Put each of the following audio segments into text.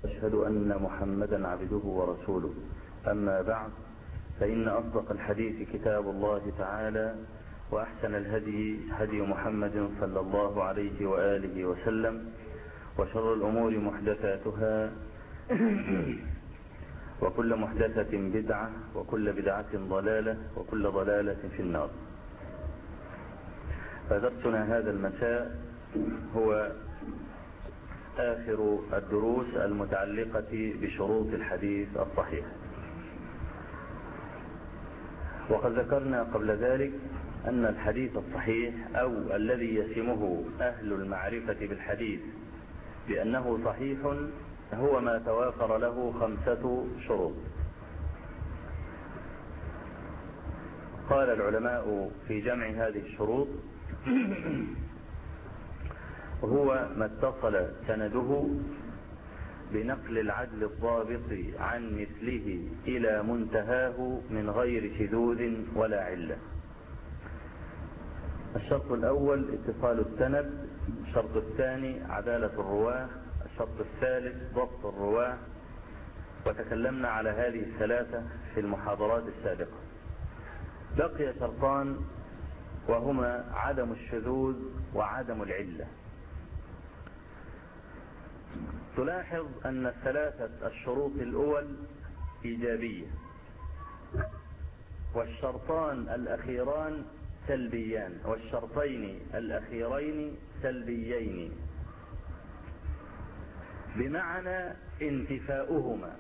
أشهد أن محمدا عبده ورسوله. أما بعد، فإن أصدق الحديث كتاب الله تعالى، وأحسن الهدي هدي محمد صلى الله عليه وآله وسلم، وشر الأمور محدثاتها وكل محدثة بدعة، وكل بدعة ضلالة، وكل ضلالة في النار. فدرسنا هذا المساء هو آخر الدروس المتعلقة بشروط الحديث الصحيح. وقد ذكرنا قبل ذلك أن الحديث الصحيح، أو الذي يسمه أهل المعرفة بالحديث بأنه صحيح، هو ما توافر له 5 شروط. قال العلماء في جمع هذه الشروط: هو ما اتصل سنده بنقل العدل الضابط عن مثله إلى منتهاه من غير شذوذ ولا علة. الشرط الأول اتصال السند، الشرط الثاني عدالة الرواة، الشرط الثالث ضبط الرواة، وتكلمنا على هذه الثلاثة في المحاضرات السابقة. بقي شرطان، وهما عدم الشذوذ وعدم العلة. تلاحظ أن الثلاثة الشروط الأول إيجابية، والشرطان الأخيران سلبيان، والشرطين الأخيرين سلبيين، بمعنى انتفاؤهما.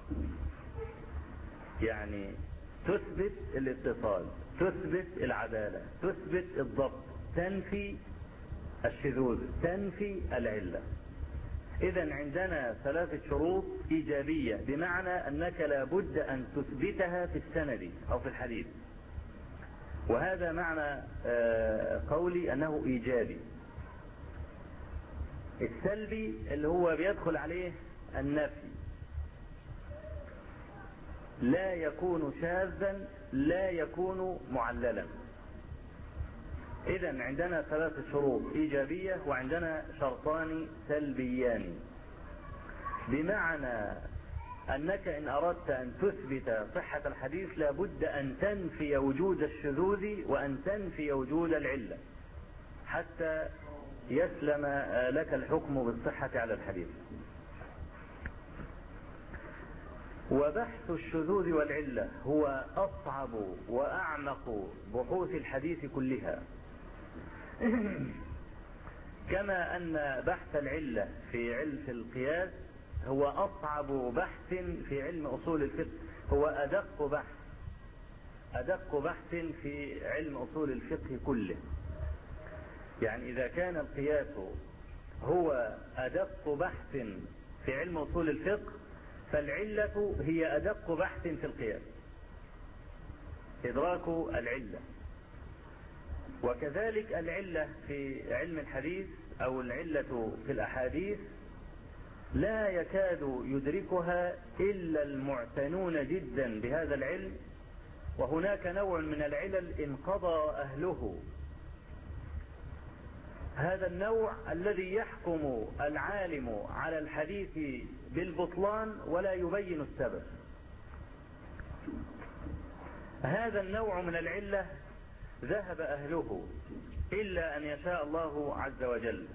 يعني تثبت الاتصال، تثبت العدالة، تثبت الضبط، تنفي الشذوذ، تنفي العلة. إذن عندنا 3 شروط إيجابية، بمعنى أنك لا بد أن تثبتها في السند أو في الحديث. وهذا معنى قولي أنه إيجابي. السلبي اللي هو بيدخل عليه النفي، لا يكون شاذا، لا يكون معللا. إذن عندنا 3 شروط إيجابية، وعندنا شرطان سلبيان، بمعنى أنك إن أردت أن تثبت صحة الحديث لابد أن تنفي وجود الشذوذ وأن تنفي وجود العلة حتى يسلم لك الحكم بالصحة على الحديث. وبحث الشذوذ والعلة هو أصعب وأعمق بحوث الحديث كلها، كما أن بحث العلة في علم القياس هو أصعب بحث في علم أصول الفقه، هو أدق بحث في علم أصول الفقه كله. يعني إذا كان القياس هو أدق بحث في علم أصول الفقه، فالعلة هي أدق بحث في القياس، إدراك العلة. وكذلك العلة في علم الحديث أو العلة في الأحاديث لا يكاد يدركها إلا المعتنون جدا بهذا العلم، وهناك نوع من العلل انقضى أهله. هذا النوع الذي يحكم العالم على الحديث بالبطلان ولا يبين السبب. هذا النوع من العلة ذهب أهله إلا أن يشاء الله عز وجل،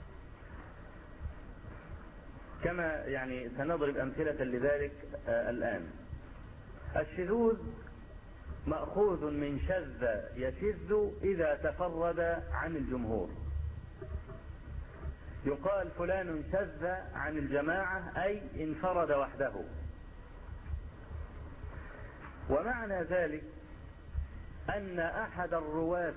كما يعني سنضرب أمثلة لذلك الآن. الشذوذ مأخوذ من شذ يشذ إذا تفرد عن الجمهور. يقال فلان شذ عن الجماعة، أي انفرد وحده. ومعنى ذلك أن أحد الرواة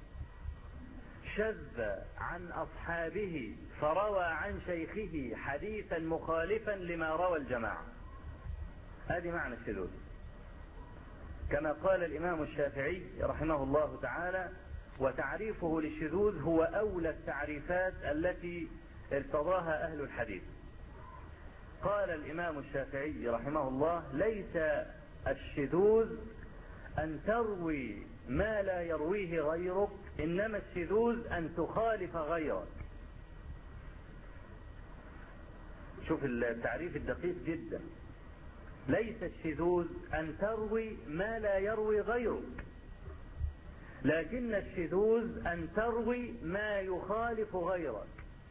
شذ عن أصحابه فروى عن شيخه حديثا مخالفا لما روى الجماعة. هذه معنى الشذوذ، كما قال الإمام الشافعي رحمه الله تعالى: وتعريفه للشذوذ هو أولى التعريفات التي ارتضاها أهل الحديث. قال الإمام الشافعي رحمه الله: ليس الشذوذ أن تروي ما لا يرويه غيرك، إنما الشذوذ أن تخالف غيرك. شوف التعريف الدقيق جدا. ليس الشذوذ أن تروي ما لا يروي غيرك، لكن الشذوذ أن تروي ما يخالف غيرك.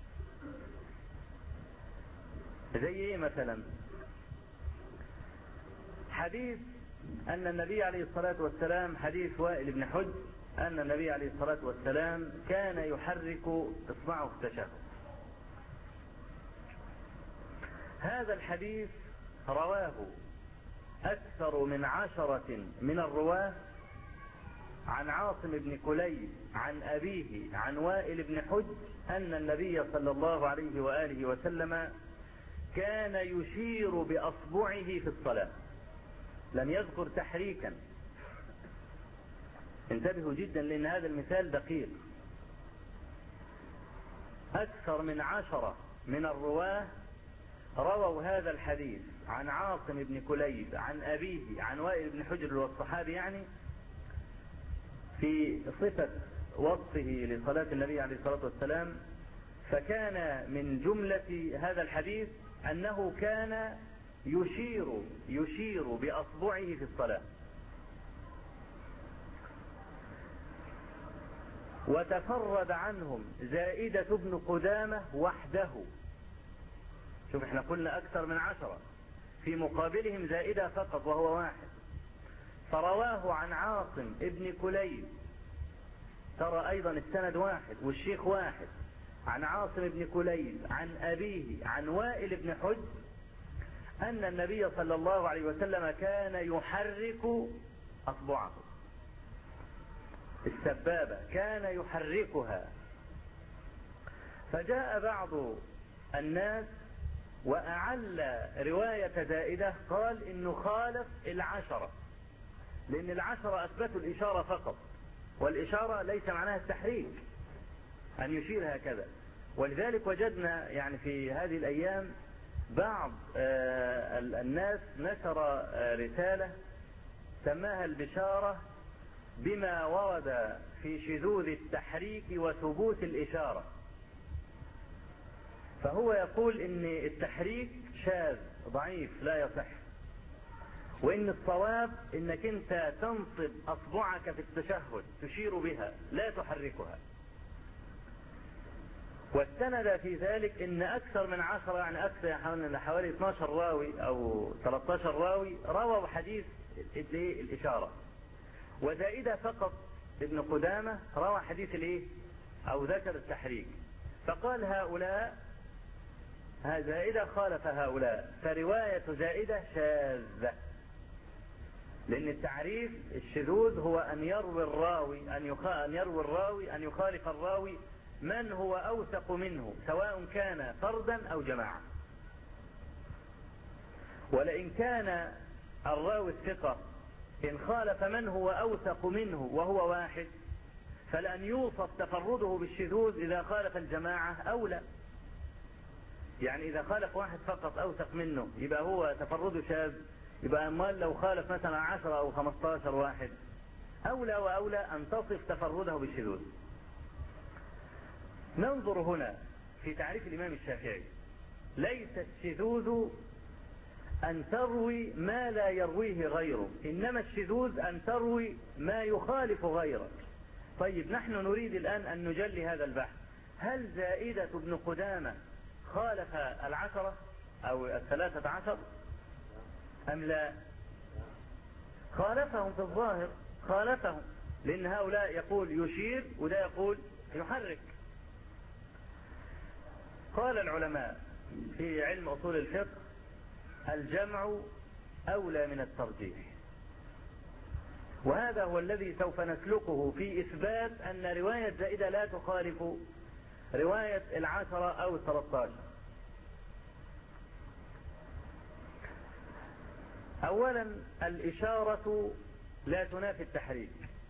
زي ايه مثلا؟ حديث أن النبي عليه الصلاة والسلام، حديث وائل بن حجر، أن النبي عليه الصلاة والسلام كان يحرك إصبعه في التشهد. هذا الحديث رواه أكثر من 10 من الرواة عن عاصم بن كليب عن أبيه عن وائل بن حجر أن النبي صلى الله عليه وآله وسلم كان يشير بأصبعه في الصلاة. لم يذكر تحريكا. انتبهوا جدا لأن هذا المثال دقيق. أكثر من 10 من الرواة رووا هذا الحديث عن عاصم بن كليب عن أبيه عن وائل بن حجر والصحابي يعني، في صفة وصفه لصلاة النبي عليه الصلاة والسلام. فكان من جملة هذا الحديث أنه كان يشير بأصبعه في الصلاة. وتفرد عنهم زائدة بن قدامة وحده. شوف احنا قلنا أكثر من 10، في مقابلهم زائدة فقط وهو واحد. فرواه عن عاصم ابن كليب، ترى أيضا السند واحد والشيخ واحد، عن عاصم بن كليب عن أبيه عن وائل بن حجر أن النبي صلى الله عليه وسلم كان يحرك أصبعه، السبابة كان يحركها. فجاء بعض الناس وأعل رواية زائدة، قال إنه خالف 10، لأن 10 أثبتوا الإشارة فقط، والإشارة ليس معناها التحريك أن يشير هكذا. ولذلك وجدنا يعني في هذه الأيام بعض الناس نشر رسالة سماها البشارة بما ورد في شذوذ التحريك وثبوت الإشارة. فهو يقول إن التحريك شاذ ضعيف لا يصح، وإن الصواب إنك أنت تنصب أصبعك في التشهد تشير بها لا تحركها. واستند في ذلك إن أكثر من 10 يعني أكثر حوالي 12 راوي أو 13 راوي رووا حديث الإشارة، وزائدة فقط ابن قدامة روى حديث أو ذكر التحريك. فقال هؤلاء زائدة خالف هؤلاء، فرواية زائدة شاذة. لأن التعريف الشذوذ هو أن يروي الراوي أن يخالف الراوي من هو أوثق منه، سواء كان فردا أو جماعة. ولئن كان الراوي الثقة إن خالف من هو أوثق منه وهو واحد، فلأن يوصف تفرده بالشذوذ إذا خالف الجماعة أولى. يعني إذا خالف واحد فقط أوثق منه يبقى هو تفرده شاذ، يبقى أمال لو خالف مثلا 10 أو 15 واحد أولى وأولى أن تصف تفرده بالشذوذ. ننظر هنا في تعريف الإمام الشافعي. ليس الشذوذ أن تروي ما لا يرويه غيره، إنما الشذوذ أن تروي ما يخالف غيرك. طيب نحن نريد الآن أن نجلي هذا البحث. هل زائدة بن قدامة خالف 10 أو 13 أم لا؟ خالفهم في الظاهر، خالفهم، لأن هؤلاء يقول يشير وده يقول يحرك. قال العلماء في علم أصول الفقه الجمع أولى من الترجيح، وهذا هو الذي سوف نسلكه في إثبات أن رواية زائدة لا تخالف رواية 10 أو 13. أولا الإشارة لا تنافي التحريك،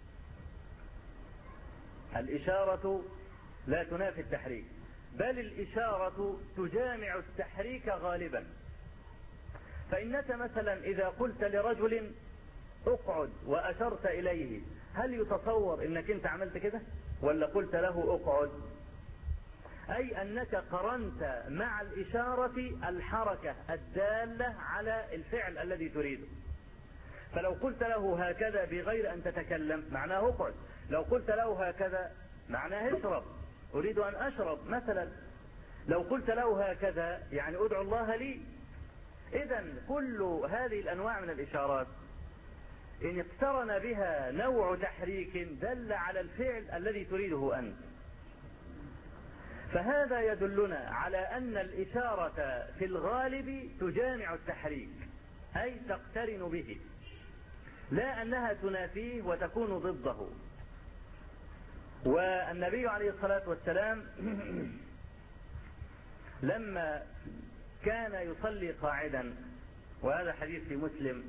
الإشارة لا تنافي التحريك، بل الإشارة تجامع التحريك غالبا. فإنك مثلا إذا قلت لرجل اقعد وأشرت إليه، هل يتصور إنك أنت عملت كده ولا قلت له اقعد؟ أي أنك قرنت مع الإشارة الحركة الدالة على الفعل الذي تريده. فلو قلت له هكذا بغير أن تتكلم معناه اقعد، لو قلت له هكذا معناه اشرب، أريد أن أشرب مثلا. لو قلت له هكذا يعني أدعو الله لي. إذن كل هذه الأنواع من الإشارات إن اقترن بها نوع تحريك دل على الفعل الذي تريده أنت، فهذا يدلنا على أن الإشارة في الغالب تجامع التحريك، أي تقترن به، لا أنها تنافيه وتكون ضده. والنبي عليه الصلاة والسلام لما كان يصلي قاعدا، وهذا حديث في مسلم،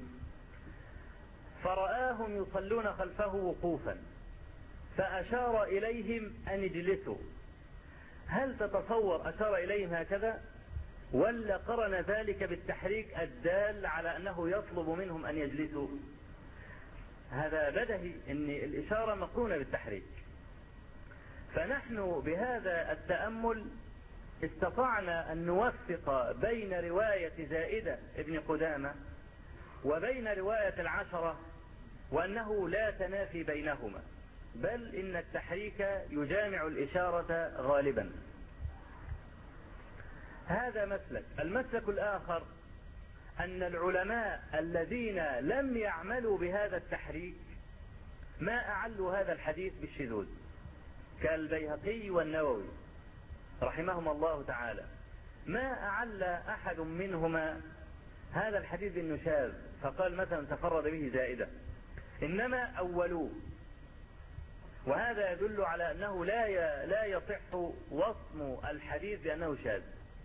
فرآهم يصلون خلفه وقوفا فأشار إليهم أن اجلسوا. هل تتصور أشار إليهم هكذا ولا قرن ذلك بالتحريك الدال على أنه يطلب منهم أن يجلسوا؟ هذا بدهي أن الإشارة مقرونة بالتحريك. فنحن بهذا التأمل استطعنا أن نوفق بين رواية زائدة ابن قدامة وبين رواية العشرة، وأنه لا تنافي بينهما، بل إن التحريك يجامع الإشارة غالبا. هذا مسلك. المسلك الآخر أن العلماء الذين لم يعملوا بهذا التحريك ما أعلوا هذا الحديث بالشذوذ، كالبيهقي والنووي رحمهما الله تعالى. ما أعل أحد منهما هذا الحديث بالنه شاذ فقال مثلا تفرد به زائدة، إنما أولوه، وهذا يدل على أنه لا يصح وصم الحديث بأنه شاذ.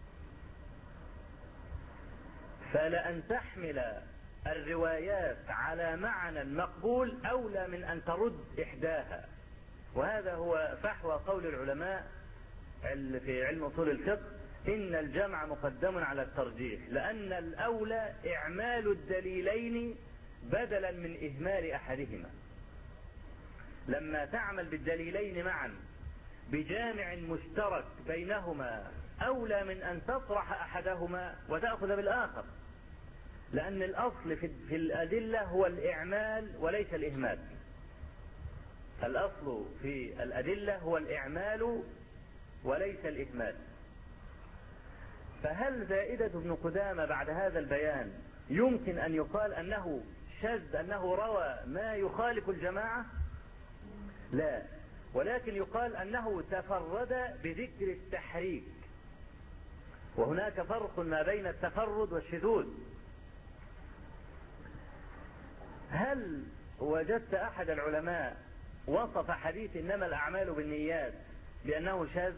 فلأن تحمل الروايات على معنى مقبول أولى من أن ترد إحداها، وهذا هو فحوى قول العلماء في علم أصول الفقه: إن الجمع مقدم على الترجيح، لأن الأولى إعمال الدليلين بدلا من إهمال أحدهما. لما تعمل بالدليلين معا بجامع مشترك بينهما أولى من أن تطرح أحدهما وتأخذ بالآخر، لأن الأصل في الأدلة هو الإعمال وليس الإهمال. الأصل في الأدلة هو الإعمال وليس الإهمال. فهل زائدة بن قدامة بعد هذا البيان يمكن أن يقال أنه شذ، أنه روى ما يخالف الجماعة؟ لا، ولكن يقال أنه تفرد بذكر التحريك، وهناك فرق ما بين التفرد والشذوذ. هل وجدت أحد العلماء وصف حديث إنما الأعمال بالنيات بأنه شاذ؟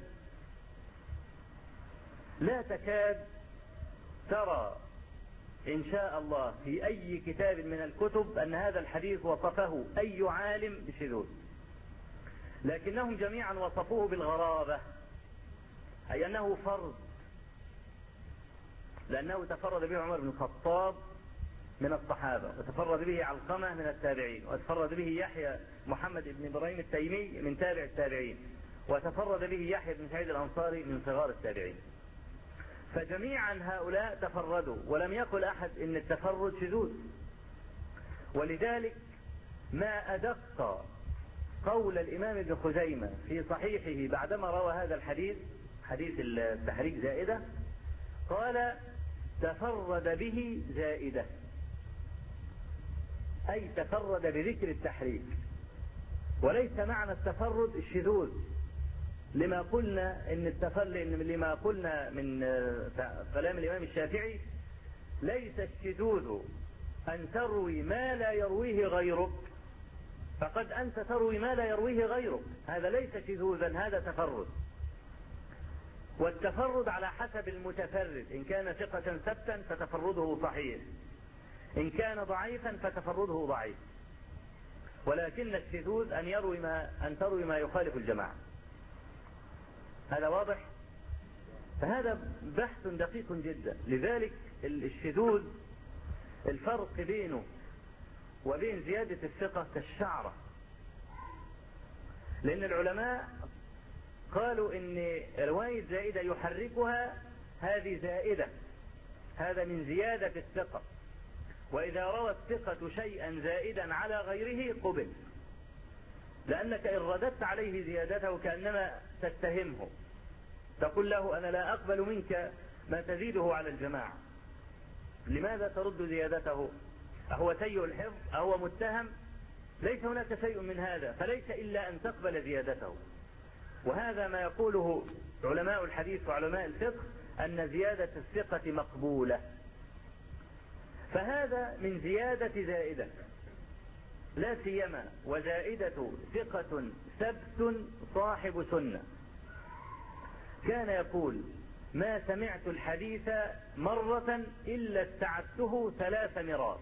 لا تكاد ترى إن شاء الله في أي كتاب من الكتب أن هذا الحديث وصفه أي عالم بشذوذ، لكنهم جميعا وصفوه بالغرابة، أي أنه فرد، لأنه تفرد به عمر بن الخطاب من الصحابة، وتفرد به علقمة من التابعين، وتفرد به يحيى محمد بن إبراهيم التيمي من تابع التابعين، وتفرد به يحيى بن سعيد الأنصاري من صغار التابعين. فجميعا هؤلاء تفردوا، ولم يقل أحد إن التفرد شذوذ. ولذلك ما أدق قول الإمام ابن خزيمة في صحيحه بعدما روى هذا الحديث، حديث التحريك زائدة، قال تفرد به زائدة، أي تفرد بذكر التحريك، وليس معنى التفرد الشذوذ، لما قلنا لما قلنا من كلام الإمام الشافعي: ليس الشذوذ أن تروي ما لا يرويه غيرك، فقد أنت تروي ما لا يرويه غيرك، هذا ليس شذوذا، هذا تفرد. والتفرد على حسب المتفرد، إن كان ثقة ثبتا فتفرده صحيح، إن كان ضعيفا فتفرده ضعيف. ولكن الشذوذ أن تروي ما يخالف الجماعة. هذا واضح؟ فهذا بحث دقيق جدا. لذلك الشذوذ الفرق بينه وبين زيادة الثقة كالشعرة، لأن العلماء قالوا إن رواية زائدة يحركها هذه زائدة، هذا من زيادة الثقة، وإذا روى الثقة شيئا زائدا على غيره قبل، لأنك إن رددت عليه زيادته كأنما تتهمه، تقول له أنا لا أقبل منك ما تزيده على الجماعة، لماذا ترد زيادته؟ أهو سيء الحفظ؟ أهو متهم؟ ليس هناك شيء من هذا، فليس إلا أن تقبل زيادته. وهذا ما يقوله علماء الحديث وعلماء الفقه، أن زيادة الثقة مقبولة. فهذا من زيادة زائدة، لا سيما وزائدة ثقة ثبت صاحب سنة. كان يقول ما سمعت الحديث مرة إلا استعدته 3 مرات.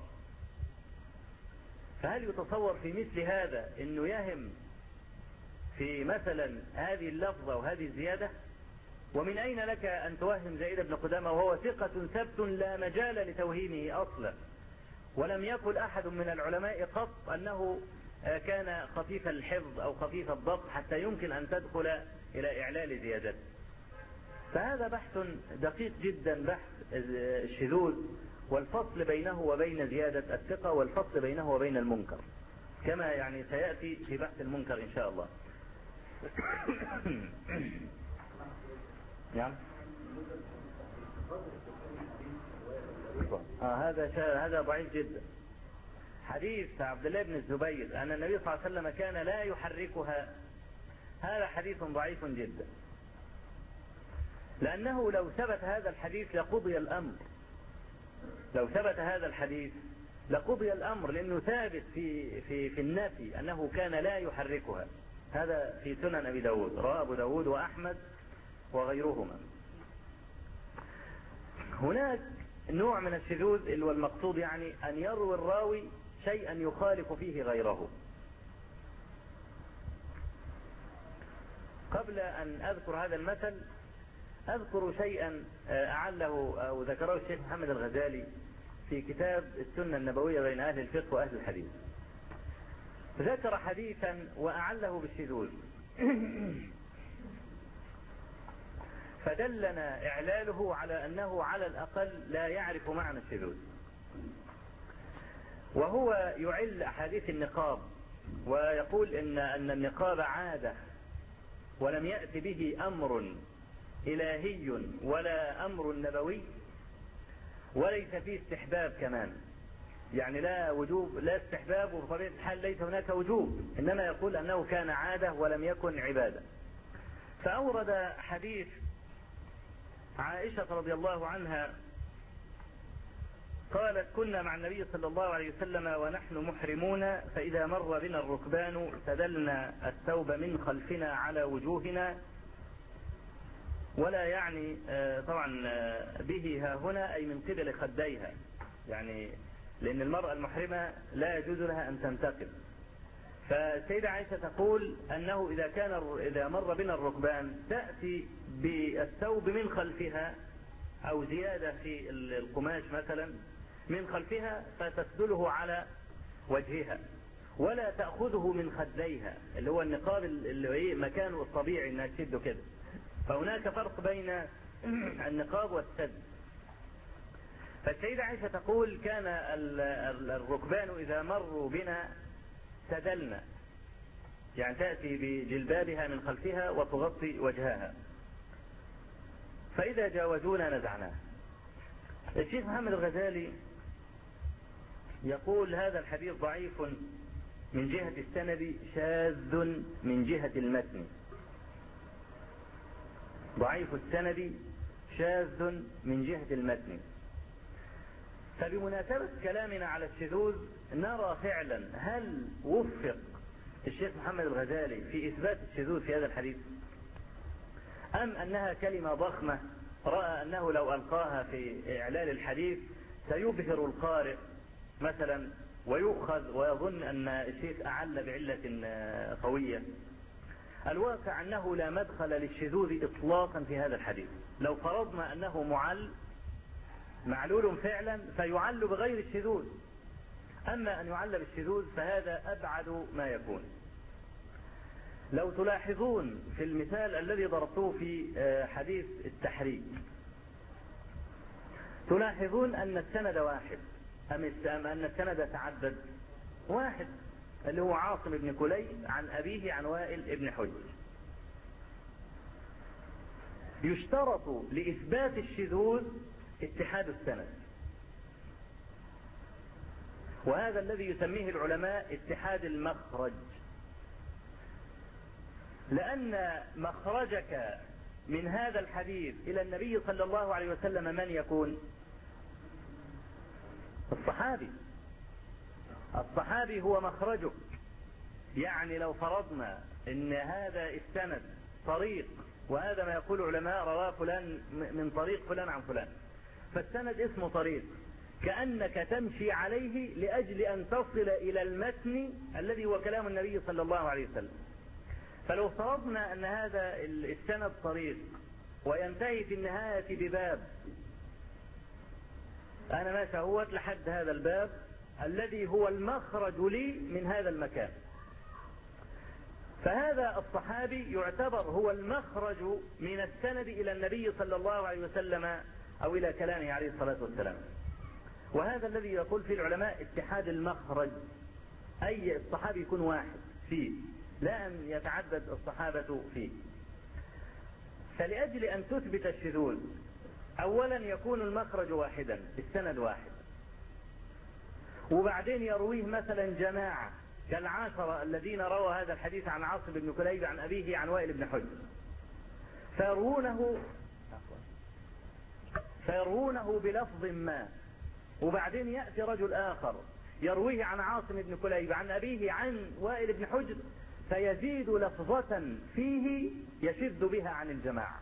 فهل يتصور في مثل هذا أنه يهم في مثلا هذه اللفظة وهذه الزيادة؟ ومن أين لك أن توهم زيد بن قدامة وهو ثقة ثبت لا مجال لتوهيمه أصلا؟ ولم يقل أحد من العلماء قط أنه كان خفيف الحفظ أو خفيف الضبط حتى يمكن أن تدخل إلى إعلال زيادته. فهذا بحث دقيق جدا، بحث الشذوذ والفصل بينه وبين زيادة الثقة، والفصل بينه وبين المنكر، كما يعني سيأتي في بحث المنكر إن شاء الله. نعم. هذا ضعيف جدا. حديث عبد الله بن الزبير أن النبي صلى الله عليه وسلم كان لا يحركها، هذا حديث ضعيف جدا، لأنه لو ثبت هذا الحديث لقضي الأمر. لو ثبت هذا الحديث لقضي الأمر، لأنه ثابت في النفي أنه كان لا يحركها. هذا في سنن أبي داود، رواه أبو داود وأحمد وغيرهما. هناك نوع من الشذوذ والمقصود يعني أن يروي الراوي شيئا يخالف فيه غيره. قبل أن أذكر هذا المثل أذكر شيئا أعله أو ذكره الشيخ محمد الغزالي في كتاب السنة النبوية بين أهل الفقه وأهل الحديث. ذكر حديثا وأعله بالشذوذ فدلنا إعلاله على أنه على الأقل لا يعرف معنى الشذوذ، وهو يعل أحاديث النقاب ويقول أن النقاب عادة ولم يأتي به أمر إلهي ولا أمر نبوي، وليس فيه استحباب كمان، يعني لا وجوب لا استحباب، وبطبيعة الحال ليس هناك وجوب، إنما يقول أنه كان عادة ولم يكن عبادة. فأورد حديث عائشة رضي الله عنها قالت كنا مع النبي صلى الله عليه وسلم ونحن محرمون، فإذا مر بنا الركبان سدلنا الثوب من خلفنا على وجوهنا، ولا يعني طبعا به ها هنا أي من قبل خديها، يعني لأن المرأة المحرمة لا يجوز لها أن تنتقب. فالسيدة عائشة تقول أنه إذا مر بنا الركبان تأتي بالثوب من خلفها أو زيادة في القماش مثلا من خلفها فتسدله على وجهها، ولا تأخذه من خديها اللي هو النقاب اللي مكانه الطبيعي انها تشده كده. فهناك فرق بين النقاب والسد. فالسيدة عائشة تقول كان الركبان إذا مروا بنا سدلنا، يعني تأتي بجلبابها من خلفها وتغطي وجهها، فإذا جاوزونا نزعناه. الشيخ محمد الغزالي يقول هذا الحديث ضعيف من جهة السند، شاذ من جهة المتن. ضعيف السند شاذ من جهة المتن. فبمناسبة كلامنا على الشذوذ نرى فعلا هل وفق الشيخ محمد الغزالي في إثبات الشذوذ في هذا الحديث، أم أنها كلمة ضخمة رأى أنه لو ألقاها في إعلال الحديث سيبهر القارئ مثلا ويؤخذ ويظن أن الشيخ أعل بعلة قوية. الواقع أنه لا مدخل للشذوذ إطلاقا في هذا الحديث. لو فرضنا أنه معلول فعلا فيعل بغير الشذوذ، أما أن يعل بالشذوذ فهذا أبعد ما يكون. لو تلاحظون في المثال الذي ضربته في حديث التحريك، تلاحظون أن السند واحد أم أن السند تعدد؟ واحد، اللي هو عاصم بن كليب عن أبيه عن وائل بن حجر. يشترط لإثبات الشذوذ اتحاد السند، وهذا الذي يسميه العلماء اتحاد المخرج، لأن مخرجك من هذا الحديث إلى النبي صلى الله عليه وسلم من يكون؟ الصحابي. الصحابي هو مخرجك. يعني لو فرضنا ان هذا السند طريق، وهذا ما يقول علماء رواه فلان من طريق فلان عن فلان، فالسند اسمه طريق، كأنك تمشي عليه لأجل أن تصل إلى المتن الذي هو كلام النبي صلى الله عليه وسلم. فلو فرضنا أن هذا السند طريق وينتهي في النهاية بباب، أنا ماشي اهوت لحد هذا الباب الذي هو المخرج لي من هذا المكان، فهذا الصحابي يعتبر هو المخرج من السند إلى النبي صلى الله عليه وسلم أو إلى كلامه عليه الصلاة والسلام. وهذا الذي يقول فيه العلماء اتحاد المخرج، أي الصحابي يكون واحد فيه، لا أن يتعدد الصحابة فيه. فلأجل أن تثبت الشذوذ أولا يكون المخرج واحدا، السند واحد، وبعدين يرويه مثلا جماعة كالعاشرة الذين رووا هذا الحديث عن عاصم بن كليب عن أبيه عن وائل بن حجر، فيروونه بلفظ ما، وبعدين يأتي رجل آخر يرويه عن عاصم بن كليب عن أبيه عن وائل بن حجر، فيزيد لفظة فيه يشذ بها عن الجماعة.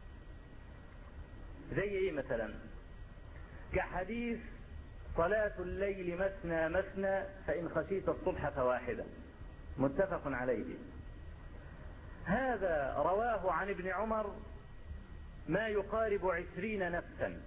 زي ايه مثلا؟ كحديث صلاة الليل مثنى مثنى فإن خشيت الصبح فواحدة، متفق عليه. هذا رواه عن ابن عمر ما يقارب 20 نفسا،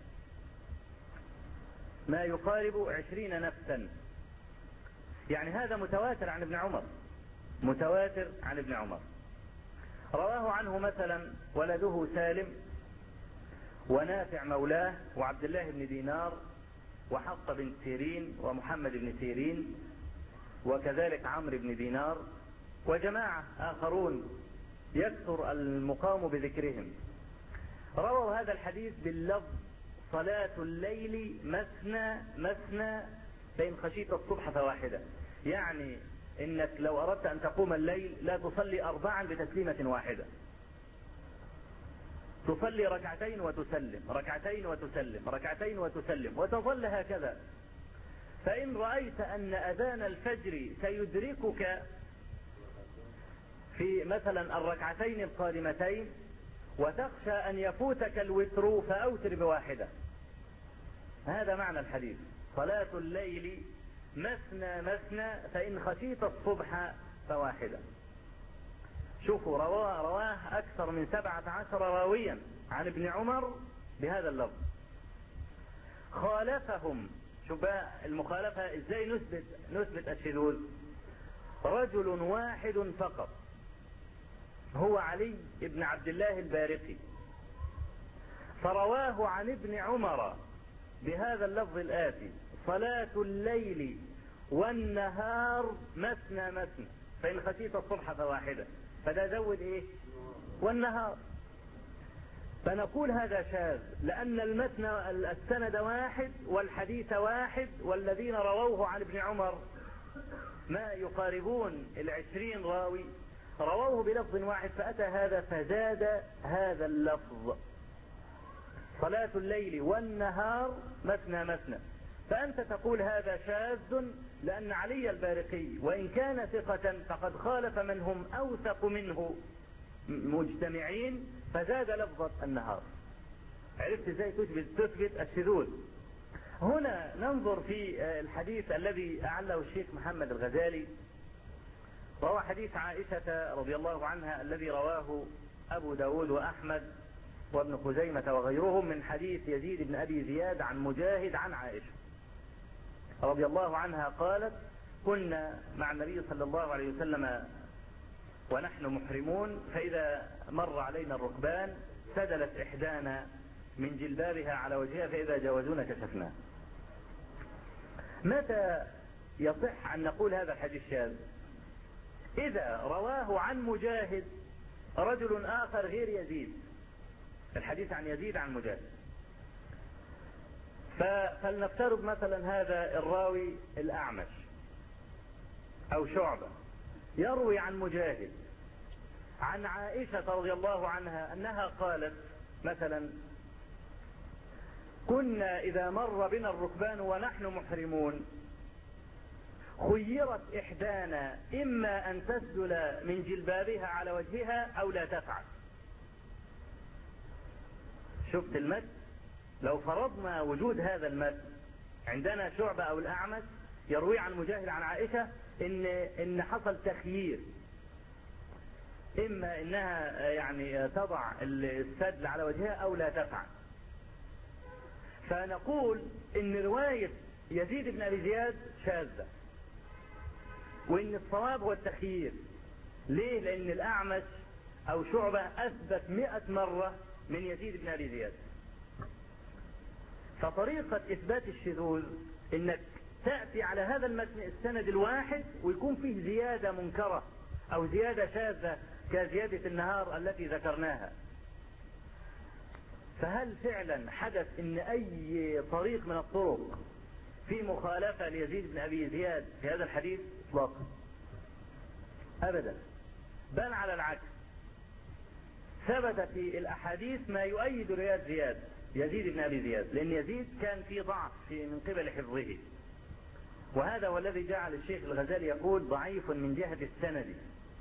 ما يقارب 20 نفسا، يعني هذا متواتر عن ابن عمر، متواتر عن ابن عمر. رواه عنه مثلا ولده سالم ونافع مولاه وعبد الله بن دينار وحفصة بن سيرين ومحمد بن سيرين وكذلك عمرو بن دينار وجماعة آخرون يكثر المقام بذكرهم. رووا هذا الحديث باللفظ صلاة الليل مثنى مثنى فإن خشيت الصبح فواحدة، يعني إنك لو أردت أن تقوم الليل لا تصلي 4 بتسليمة واحدة، تصلي ركعتين وتسلم، ركعتين وتسلم، ركعتين وتسلم، وتظل هكذا. فإن رأيت أن أذان الفجر سيدركك في مثلا الركعتين القادمتين وتخشى أن يفوتك الوتر فأوتر بواحدة. هذا معنى الحديث، صلاة الليل مثنى مثنى فإن خشيت الصبح فواحدة. شوفوا رواه أكثر من 17 راويا عن ابن عمر بهذا اللفظ. خالفهم، شوف بقى المخالفة ازاي نثبت الشذوذ. رجل واحد فقط هو علي بن عبد الله البارقي، فرواه عن ابن عمر بهذا اللفظ الآتي: صلاة الليل والنهار مثنى مثنى فإن خشيت الصبح فواحدة، فده زود ايه؟ والنهار. فنقول هذا شاذ، لأن المتن السند واحد والحديث واحد، والذين رووه عن ابن عمر ما يقاربون 20 راوي رووه بلفظ واحد، فأتى هذا فزاد هذا اللفظ صلاة الليل والنهار مثنى مثنى، فأنت تقول هذا شاذ، لأن علي البارقي وإن كان ثقة فقد خالف من هم أوثق منه مجتمعين فزاد لفظة النهار. عرفت ازاي تثبت الشذوذ؟ هنا ننظر في الحديث الذي أعله الشيخ محمد الغزالي، وهو حديث عائشة رضي الله عنها الذي رواه أبو داود وأحمد وابن خزيمة وغيرهم من حديث يزيد بن أبي زياد عن مجاهد عن عائشة رضي الله عنها قالت: كنا مع النبي صلى الله عليه وسلم ونحن محرمون، فإذا مر علينا الركبان سدلت إحدانا من جلبابها على وجهها، فإذا جاوزونا كشفناه. متى يصح أن نقول هذا الحديث شاذ؟ إذا رواه عن مجاهد رجل آخر غير يزيد، الحديث عن يزيد عن مجاهد. فلنفترض مثلا هذا الراوي الأعمش أو شعبة يروي عن مجاهد عن عائشة رضي الله عنها أنها قالت مثلا: كنا إذا مر بنا الركبان ونحن محرمون خيرت إحدانا إما أن تسدل من جلبابها على وجهها أو لا تفعل. شفت المد؟ لو فرضنا وجود هذا المد عندنا شعبة أو الأعمش يروي عن مجاهد عن عائشة إن حصل تخيير، إما إنها يعني تضع السدل على وجهها أو لا تفعل، فنقول إن رواية يزيد بن أبي زياد شاذة، وإن الصواب هو التخيير. ليه؟ لأن الأعمش أو شعبة أثبت 100 مرة من يزيد بن أبي زياد. فطريقة إثبات الشذوذ إنك تأتي على هذا المتن السند الواحد ويكون فيه زيادة منكرة أو زيادة شاذة كزيادة النهار التي ذكرناها. فهل فعلا حدث إن أي طريق من الطرق في مخالفة ليزيد بن أبي زياد في هذا الحديث؟ اطلاقا أبدا، بل على العكس، ثبت في الأحاديث ما يؤيد رواية يزيد بن أبي زياد، لأن يزيد كان في ضعف من قبل حفظه، وهذا هو الذي جعل الشيخ الغزالي يقول ضعيف من جهة السند.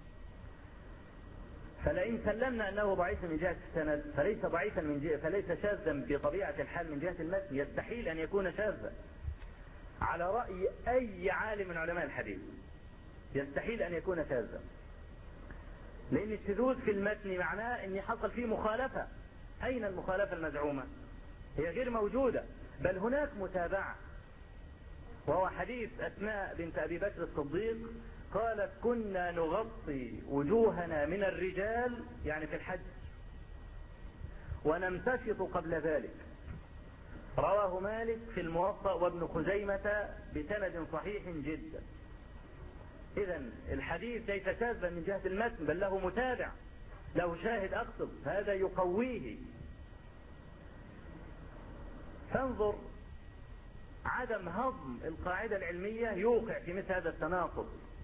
فلئن سلمنا أنه ضعيف من جهة السند فليس ضعيفا فليس شاذا بطبيعة الحال من جهة المتن، يستحيل أن يكون شاذا على رأي أي عالم من علماء الحديث، يستحيل أن يكون شاذا، لأن الشذوذ في المتن معناه أن حصل فيه مخالفة. أين المخالفة المزعومة؟ هي غير موجودة، بل هناك متابعة، وهو حديث أسماء بنت أبي بكر الصديق قالت: كنا نغطي وجوهنا من الرجال يعني في الحج ونمتشط قبل ذلك. رواه مالك في الموطأ وابن خزيمة بسند صحيح جدا. إذن الحديث ليس شاذا من جهة المتن، بل له متابع، له شاهد أقصد، هذا يقويه. فانظر عدم هضم القاعدة العلمية يوقع في مثل هذا التناقض،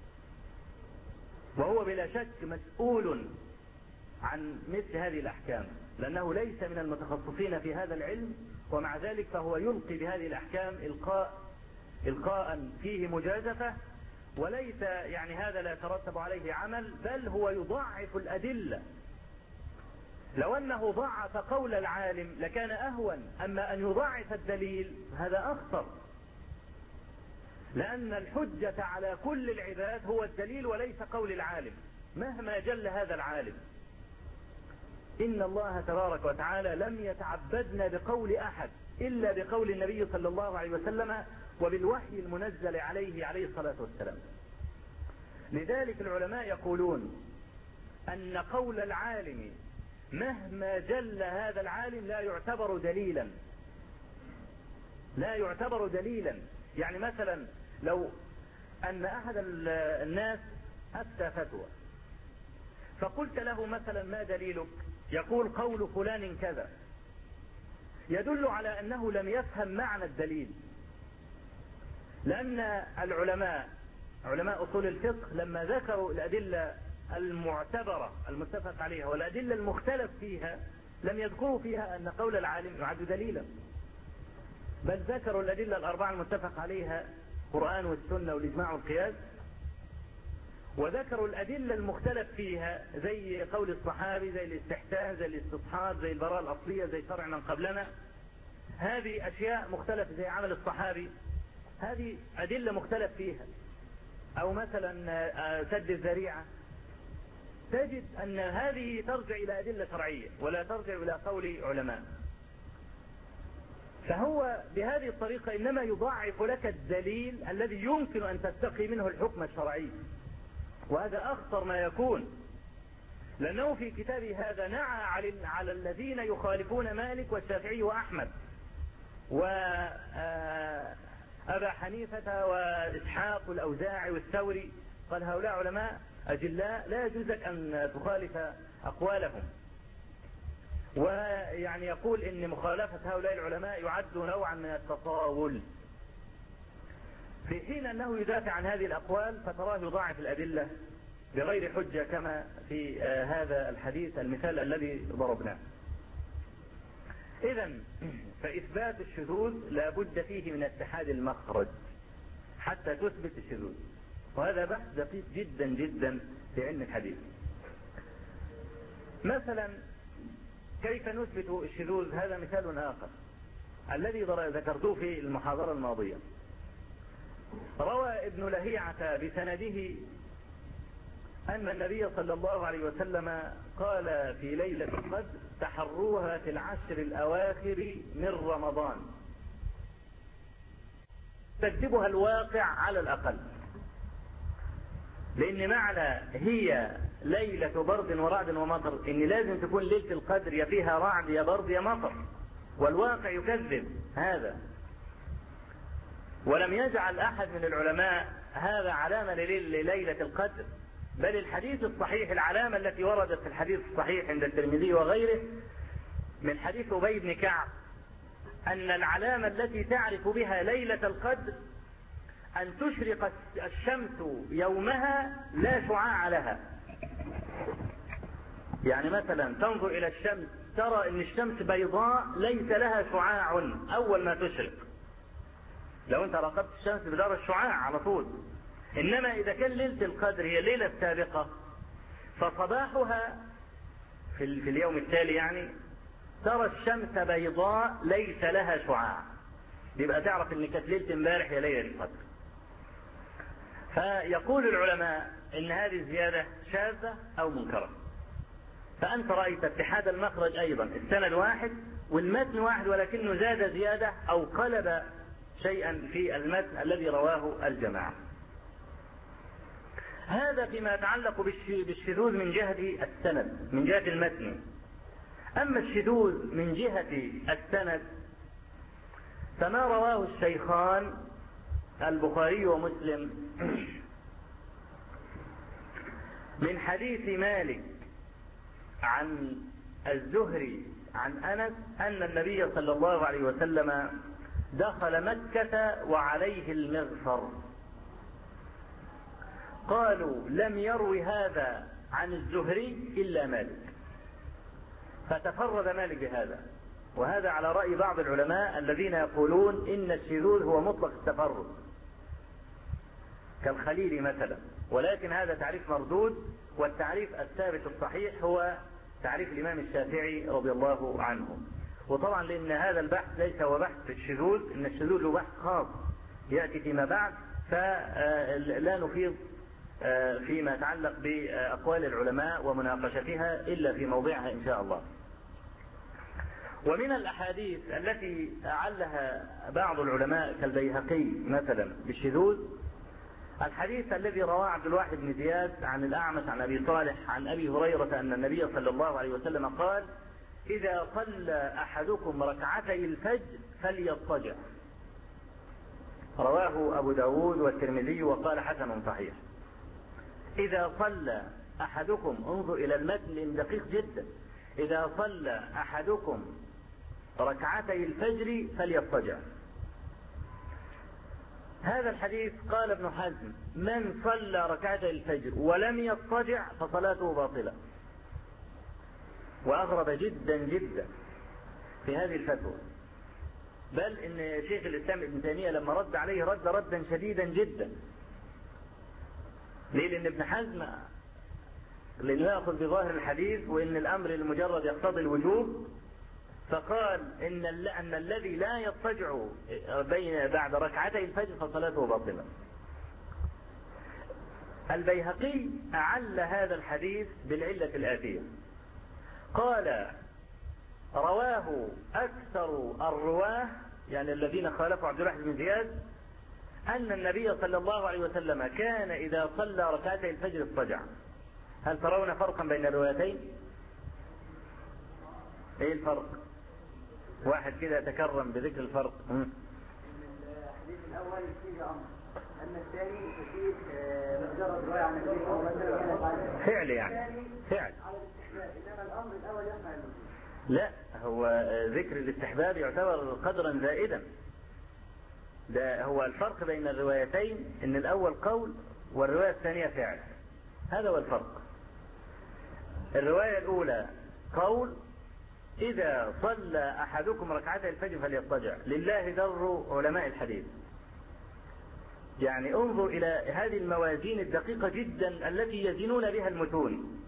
وهو بلا شك مسؤول عن مثل هذه الأحكام، لأنه ليس من المتخصصين في هذا العلم، ومع ذلك فهو يلقي بهذه الأحكام إلقاء فيه مجازفة، وليس يعني هذا لا يترتب عليه عمل، بل هو يضعف الأدلة. لو أنه ضعف قول العالم لكان أهون، أما أن يضعف الدليل هذا أخطر، لأن الحجة على كل العباد هو الدليل وليس قول العالم مهما جل هذا العالم. إن الله تبارك وتعالى لم يتعبدنا بقول أحد إلا بقول النبي صلى الله عليه وسلم وبالوحي المنزل عليه الصلاة والسلام. لذلك العلماء يقولون أن قول العالم مهما جل هذا العالم لا يعتبر دليلا، لا يعتبر دليلا. يعني مثلا لو أن أحد الناس أفتى فتوى فقلت له مثلا: ما دليلك؟ يقول: قول فلان كذا، يدل على أنه لم يفهم معنى الدليل، لأن العلماء علماء أصول الفقه لما ذكروا الأدلة المعتبرة المتفق عليها والأدلة المختلف فيها لم يذكروا فيها أن قول العالم يعد دليلا، بل ذكروا الأدلة الأربعة المتفق عليها: القرآن والسنة والإجماع والقياس، وذكروا الأدلة المختلف فيها زي قول الصحابي، زي الاستحسان، زي الاستصحاب، زي البراءة الأصلية، زي شرع من قبلنا. هذه أشياء مختلفة زي عمل الصحابي، هذه أدلة مختلف فيها. أو مثلا سد الذريعة، تجد أن هذه ترجع إلى أدلة شرعية ولا ترجع إلى قول علماء. فهو بهذه الطريقة إنما يضعف لك الدليل الذي يمكن أن تستقي منه الحكم الشرعي، وهذا أخطر ما يكون، لأنه في كتابه هذا نعى على الذين يخالفون مالك والشافعي وأحمد وأبا حنيفة وإسحاق والأوزاعي والثوري. قال هؤلاء علماء أجلاء لا يجوز لك أن تخالف أقوالهم، ويعني يقول إن مخالفة هؤلاء العلماء يعد نوعا من التطاول، في حين أنه يدافع عن هذه الأقوال فتراه يضاعف الأدلة بغير حجة كما في هذا الحديث المثال الذي ضربناه. إذن فإثبات الشذوذ لا بد فيه من اتحاد المخرج حتى تثبت الشذوذ، وهذا بحث دقيق جدا جدا في علم الحديث. مثلا كيف نثبت الشذوذ؟ هذا مثال آخر الذي ذكرته في المحاضرة الماضية. روى ابن لهيعة بسنده أن النبي صلى الله عليه وسلم قال في ليلة القدر تحروها في العشر الأواخر من رمضان، تكتبها الواقع على الأقل، لأن معنى هي ليلة برد ورعد ومطر إن لازم تكون ليلة القدر يا فيها رعد يا برد يا مطر، والواقع يكذب هذا. ولم يجعل أحد من العلماء هذا علامة لليلة القدر، بل الحديث الصحيح العلامة التي وردت في الحديث الصحيح عند الترمذي وغيره من حديث أبي بن كعب أن العلامة التي تعرف بها ليلة القدر أن تشرق الشمس يومها لا شعاع لها. يعني مثلا تنظر إلى الشمس ترى أن الشمس بيضاء ليس لها شعاع أول ما تشرق، لو أنت راقبت الشمس بدار الشعاع على طول. إنما إذا كان ليلة القدر هي الليلة السابقة فصباحها في اليوم التالي يعني ترى الشمس بيضاء ليس لها شعاع، يبقى تعرف ان كانت ليلة امبارح هي ليلة القدر. فيقول العلماء ان هذه الزيادة شاذة او منكرة. فأنت رأيت اتحاد المخرج أيضا، السند واحد والمتن واحد ولكنه زاد زيادة أو قلب شيئا في المتن الذي رواه الجماعة. هذا فيما يتعلق بالشذوذ من جهة السند من جهة المتن. أما الشذوذ من جهة السند فما رواه الشيخان البخاري ومسلم من حديث مالك عن الزهري عن أنس أن النبي صلى الله عليه وسلم دخل مكة وعليه المغفر. قالوا لم يروي هذا عن الزهري إلا مالك، فتفرد مالك بهذا. وهذا على رأي بعض العلماء الذين يقولون إن الشذوذ هو مطلق التفرد كالخليل مثلا، ولكن هذا تعريف مردود، والتعريف الثابت الصحيح هو تعريف الإمام الشافعي رضي الله عنه. وطبعا لأن هذا البحث ليس هو بحث في الشذوذ، إن الشذوذ له بحث خاص يأتي فيما بعد، فلا نفيض فيما يتعلق بأقوال العلماء ومناقشتها إلا في موضعها إن شاء الله. ومن الأحاديث التي علها بعض العلماء كالبيهقي مثلا بالشذوذ الحديث الذي رواه عبد الواحد بن زياد عن الأعمش عن أبي صالح عن أبي هريرة أن النبي صلى الله عليه وسلم قال إذا صلى أحدكم ركعتي الفجر فليضطجع. رواه أبو داود والترمذي وقال حسن صحيح. إذا صلى أحدكم، انظر إلى المتن لأن دقيق جدا، إذا صلى أحدكم ركعتي الفجر فليضطجع. هذا الحديث قال ابن حزم من صلى ركعتي الفجر ولم يضطجع فصلاته باطلة. وأغرب جدا جدا في هذه الفتوى، بل إن شيخ الإسلام ابن تيمية لما رد عليه ردا شديدا جدا. ليه؟ لأن ابن حزم لأنه يأخذ بظاهر الحديث وإن الأمر المجرد يقتضي الوجوب، فقال أن الذي لا يضطجع بعد ركعتي الفجر فصلاته باطلة. البيهقي أعل هذا الحديث بالعلة الآتية، قال رواه أكثر الرواه يعني الذين خالفوا عبد الواحد بن زياد أن النبي صلى الله عليه وسلم كان إذا صلى ركعتي الفجر اضطجع. هل ترون فرقا بين الروايتين؟ ايه الفرق؟ واحد كده يتكرم بذكر الفرق. الحديث الاول فيه امر، اما الثاني فيه مجرد روايه عن النبي صلى الله عليه وسلم، فعل يعني فعل. انما الامر الاول يقع الوجوب. لا، هو ذكر الاستحباب يعتبر قدرا زائدا. ده هو الفرق بين الروايتين، ان الاول قول والروايه الثانيه فعل. هذا هو الفرق. الروايه الاولى قول: إذا صلى أحدكم ركعتي الفجر فليضطجع، لله در علماء الحديث. يعني انظر إلى هذه الموازين الدقيقة جدا التي يزنون بها المتون.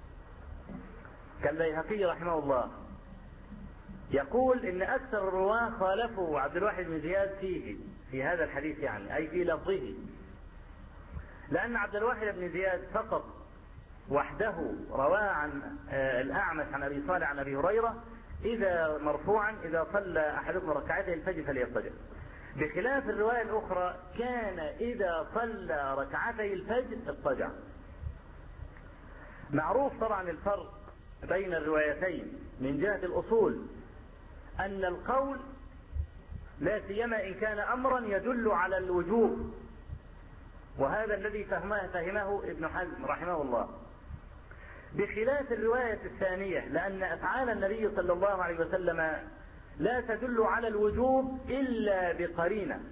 كالبيهقي رحمه الله يقول إن أكثر الرواة خالفوا عبد الواحد بن زياد في هذا الحديث، يعني أي في لفظه، لأن عبد الواحد بن زياد فقط وحده رواه عن الأعمش عن أبي صالح عن أبي هريرة إذا مرفوعا: إذا صلى أحدكم ركعتي الفجر فليضطجع. بخلاف الرواية الأخرى كان إذا صلى ركعتي الفجر اضطجع. معروف طبعا الفرق بين الروايتين من جهة الأصول، أن القول لا سيما إن كان أمرا يدل على الوجوب، وهذا الذي فهمه ابن حزم رحمه الله، بخلاف الرواية الثانية، لأن أفعال النبي صلى الله عليه وسلم لا تدل على الوجوب إلا بقرينة.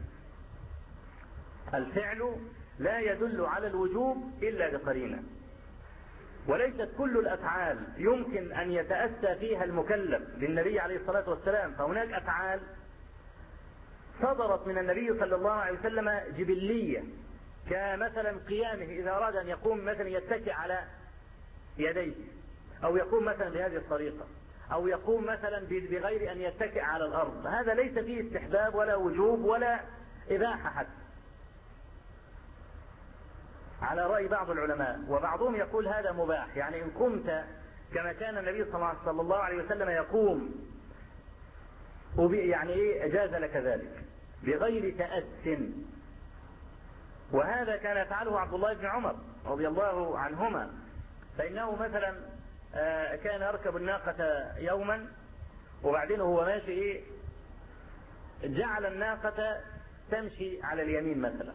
الفعل لا يدل على الوجوب إلا بقرينة، وليست كل الأفعال يمكن أن يتأسى فيها المكلف بالنبي عليه الصلاة والسلام. فهناك أفعال صدرت من النبي صلى الله عليه وسلم جبلية، كمثلا قيامه إذا أراد أن يقوم مثلا يتكئ على يديه، أو يقوم مثلا بهذه الطريقة، أو يقوم مثلا بغير أن يتكئ على الأرض. هذا ليس فيه استحباب ولا وجوب ولا إباحة حتى، على رأي بعض العلماء. وبعضهم يقول هذا مباح، يعني إن قمت كما كان النبي صلى الله عليه وسلم يقوم يعني إيه أجاز لك ذلك بغير تأس. وهذا كان يفعله عبد الله بن عمر رضي الله عنهما، فإنه مثلا كان يركب الناقة يوما، وبعدين هو ماشي جعل الناقة تمشي على اليمين مثلا،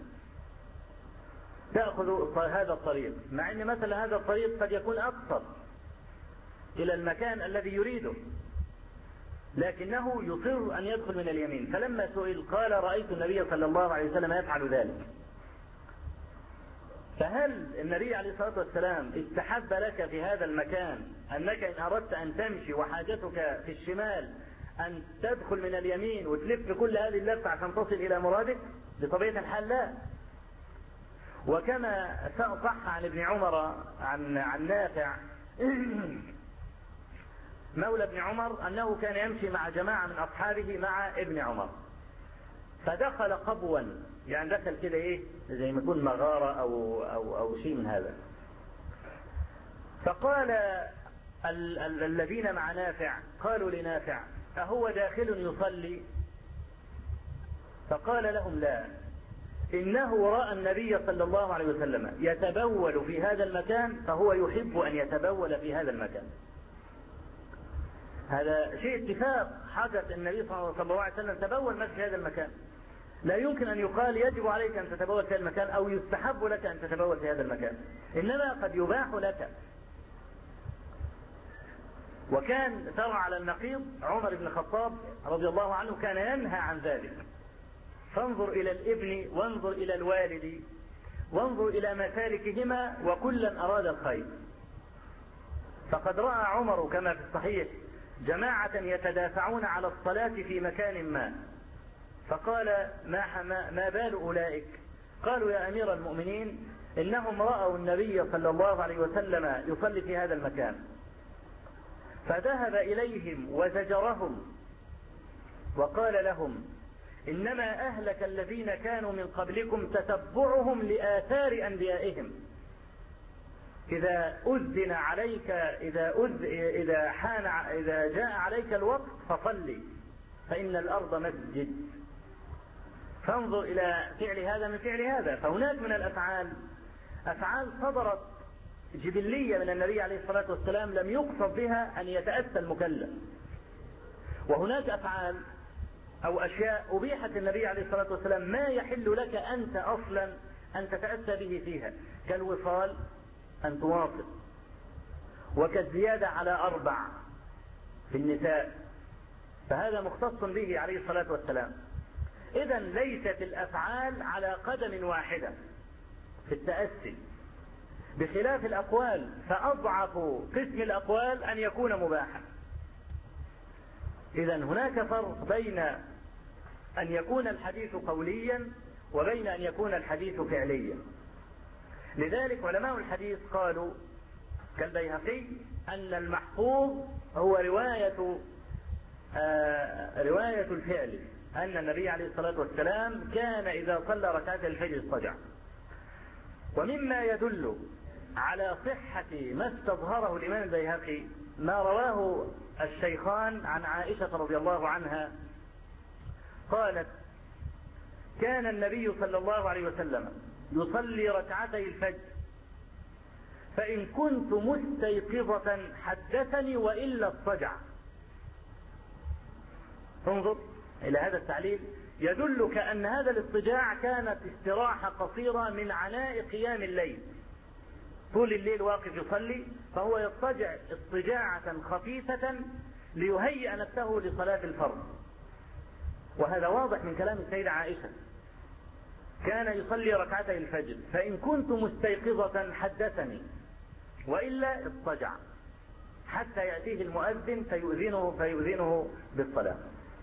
تأخذ هذا الطريق، مع أن مثلا هذا الطريق قد يكون أقصر إلى المكان الذي يريده، لكنه يصر أن يدخل من اليمين. فلما سئل قال: رأيت النبي صلى الله عليه وسلم يفعل ذلك. فهل النبي عليه الصلاة والسلام استحب لك في هذا المكان أنك إن أردت أن تمشي وحاجتك في الشمال أن تدخل من اليمين وتلف كل هذه اللفة عشان تصل إلى مرادك؟ بطبيعة الحال لا. وكما صح عن ابن عمر عن نافع مولى ابن عمر أنه كان يمشي مع جماعة من أصحابه مع ابن عمر، فدخل قبوا، يعني دخل كده زي ما يكون مغارة أو شيء من هذا. فقال الذين مع نافع قالوا لنافع: أهو داخل يصلي؟ فقال لهم: لا، إنه رأى النبي صلى الله عليه وسلم يتبول في هذا المكان، فهو يحب أن يتبول في هذا المكان. هذا شيء اتفاق حدث، النبي صلى الله عليه وسلم تبول في هذا المكان. لا يمكن أن يقال يجب عليك أن تتبول في هذا المكان أو يستحب لك أن تتبول في هذا المكان، إنما قد يباح لك. وكان ترى على النقيض عمر بن الخطاب رضي الله عنه كان ينهى عن ذلك. فانظر إلى الابن وانظر إلى الوالد وانظر إلى مسالكهما، وكلا أراد الخير. فقد رأى عمر كما في الصحيح جماعة يتدافعون على الصلاة في مكان ما، فقال: ما بال أولئك؟ قالوا: يا أمير المؤمنين، إنهم رأوا النبي صلى الله عليه وسلم يصلي في هذا المكان. فذهب إليهم وزجرهم وقال لهم: إنما أهلك الذين كانوا من قبلكم تتبعهم لآثار أنبيائهم. إذا أذن عليك إذا جاء عليك الوقت فصلي، فإن الأرض مسجد. فانظر إلى فعل هذا من فعل هذا. فهناك من الأفعال أفعال صدرت جبلية من النبي عليه الصلاة والسلام لم يقصد بها أن يتأسى المكلف. وهناك أفعال أو أشياء أبيحت النبي عليه الصلاة والسلام ما يحل لك أنت أصلا أن تتأسى به فيها، كالوصال أن تواصل، وكالزيادة على 4 في النساء، فهذا مختص به عليه الصلاة والسلام. إذا ليست الأفعال على قدم واحدة في التأسي، بخلاف الأقوال، فأضعف قسم الأقوال أن يكون مباحا. إذا هناك فرق بين أن يكون الحديث قوليا وبين أن يكون الحديث فعليا. لذلك علماء الحديث قالوا كالبيهقي أن المحفوظ هو رواية الفعل، أن النبي عليه الصلاة والسلام كان إذا صلى ركعتي الفجر اضطجع. ومما يدل على صحة ما استظهره الإمام البيهقي ما رواه الشيخان عن عائشة رضي الله عنها قالت: كان النبي صلى الله عليه وسلم يصلي ركعتي الفجر، فإن كنت مستيقظة حدثني وإلا اضطجع. انظر إلى هذا التعليل، يدلك أن هذا الاضطجاع كانت استراحة قصيرة من عناء قيام الليل، طول الليل واقف يصلي، فهو يضطجع اضطجاعة خفيفة ليهيئ نفسه لصلاة الفرض. وهذا واضح من كلام السيدة عائشة: كان يصلي ركعتي الفجر، فإن كنت مستيقظة حدثني وإلا اضطجع حتى يأتيه المؤذن فيؤذنه بالصلاة.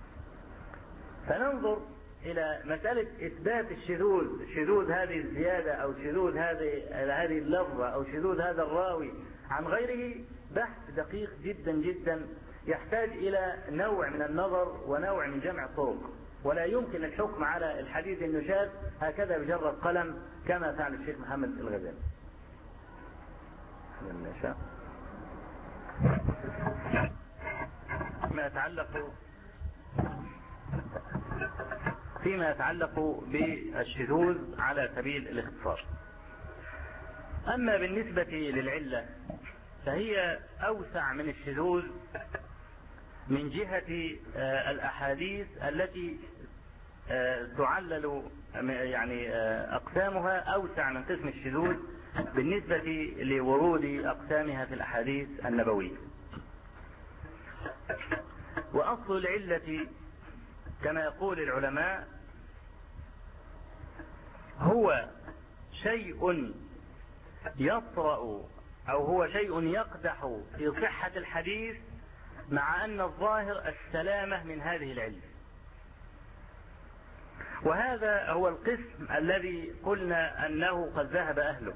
فننظر إلى مسألة إثبات الشذوذ، شذوذ هذه الزيادة أو شذوذ هذه اللفظة أو شذوذ هذا الراوي عن غيره، بحث دقيق جدا جدا يحتاج إلى نوع من النظر ونوع من جمع الطرق، ولا يمكن الحكم على الحديث النشاذ هكذا بجرد قلم كما فعل الشيخ محمد الغزالي. فيما يتعلق بالشذوذ على سبيل الاختصار. أما بالنسبة للعلة فهي أوسع من الشذوذ من جهة الأحاديث التي تعلل، يعني أقسامها أوسع من قسم الشذوذ بالنسبة لورود أقسامها في الأحاديث النبوية. وأصل العلة كما يقول العلماء هو شيء يطرأ أو هو شيء يقدح في صحة الحديث مع أن الظاهر السلامة من هذه العلة. وهذا هو القسم الذي قلنا أنه قد ذهب أهله.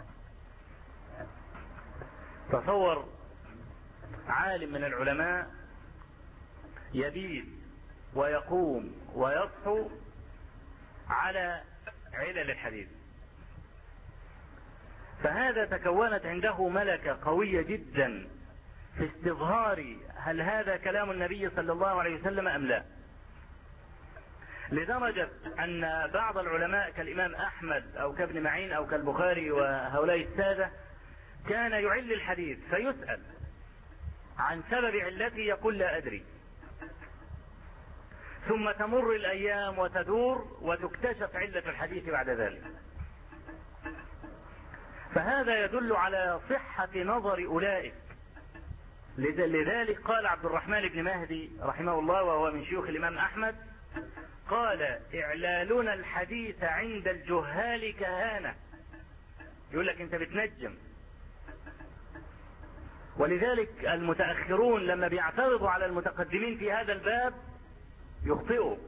تصور عالم من العلماء يبيت ويقوم ويصحو على علل الحديث، فهذا تكونت عنده ملكة قوية جدا في استظهار هل هذا كلام النبي صلى الله عليه وسلم أم لا، لدرجة أن بعض العلماء كالإمام أحمد أو كابن معين أو كالبخاري وهؤلاء السادة كان يعل الحديث فيسأل عن سبب علته يقول لا أدري، ثم تمر الأيام وتدور وتكتشف علة الحديث بعد ذلك. فهذا يدل على صحة نظر أولئك. لذلك قال عبد الرحمن بن مهدي رحمه الله وهو من شيوخ الإمام أحمد قال: إعلالنا الحديث عند الجهال كهانة. يقول لك أنت بتنجم. ولذلك المتأخرون لما بيعترضوا على المتقدمين في هذا الباب يخطئوا.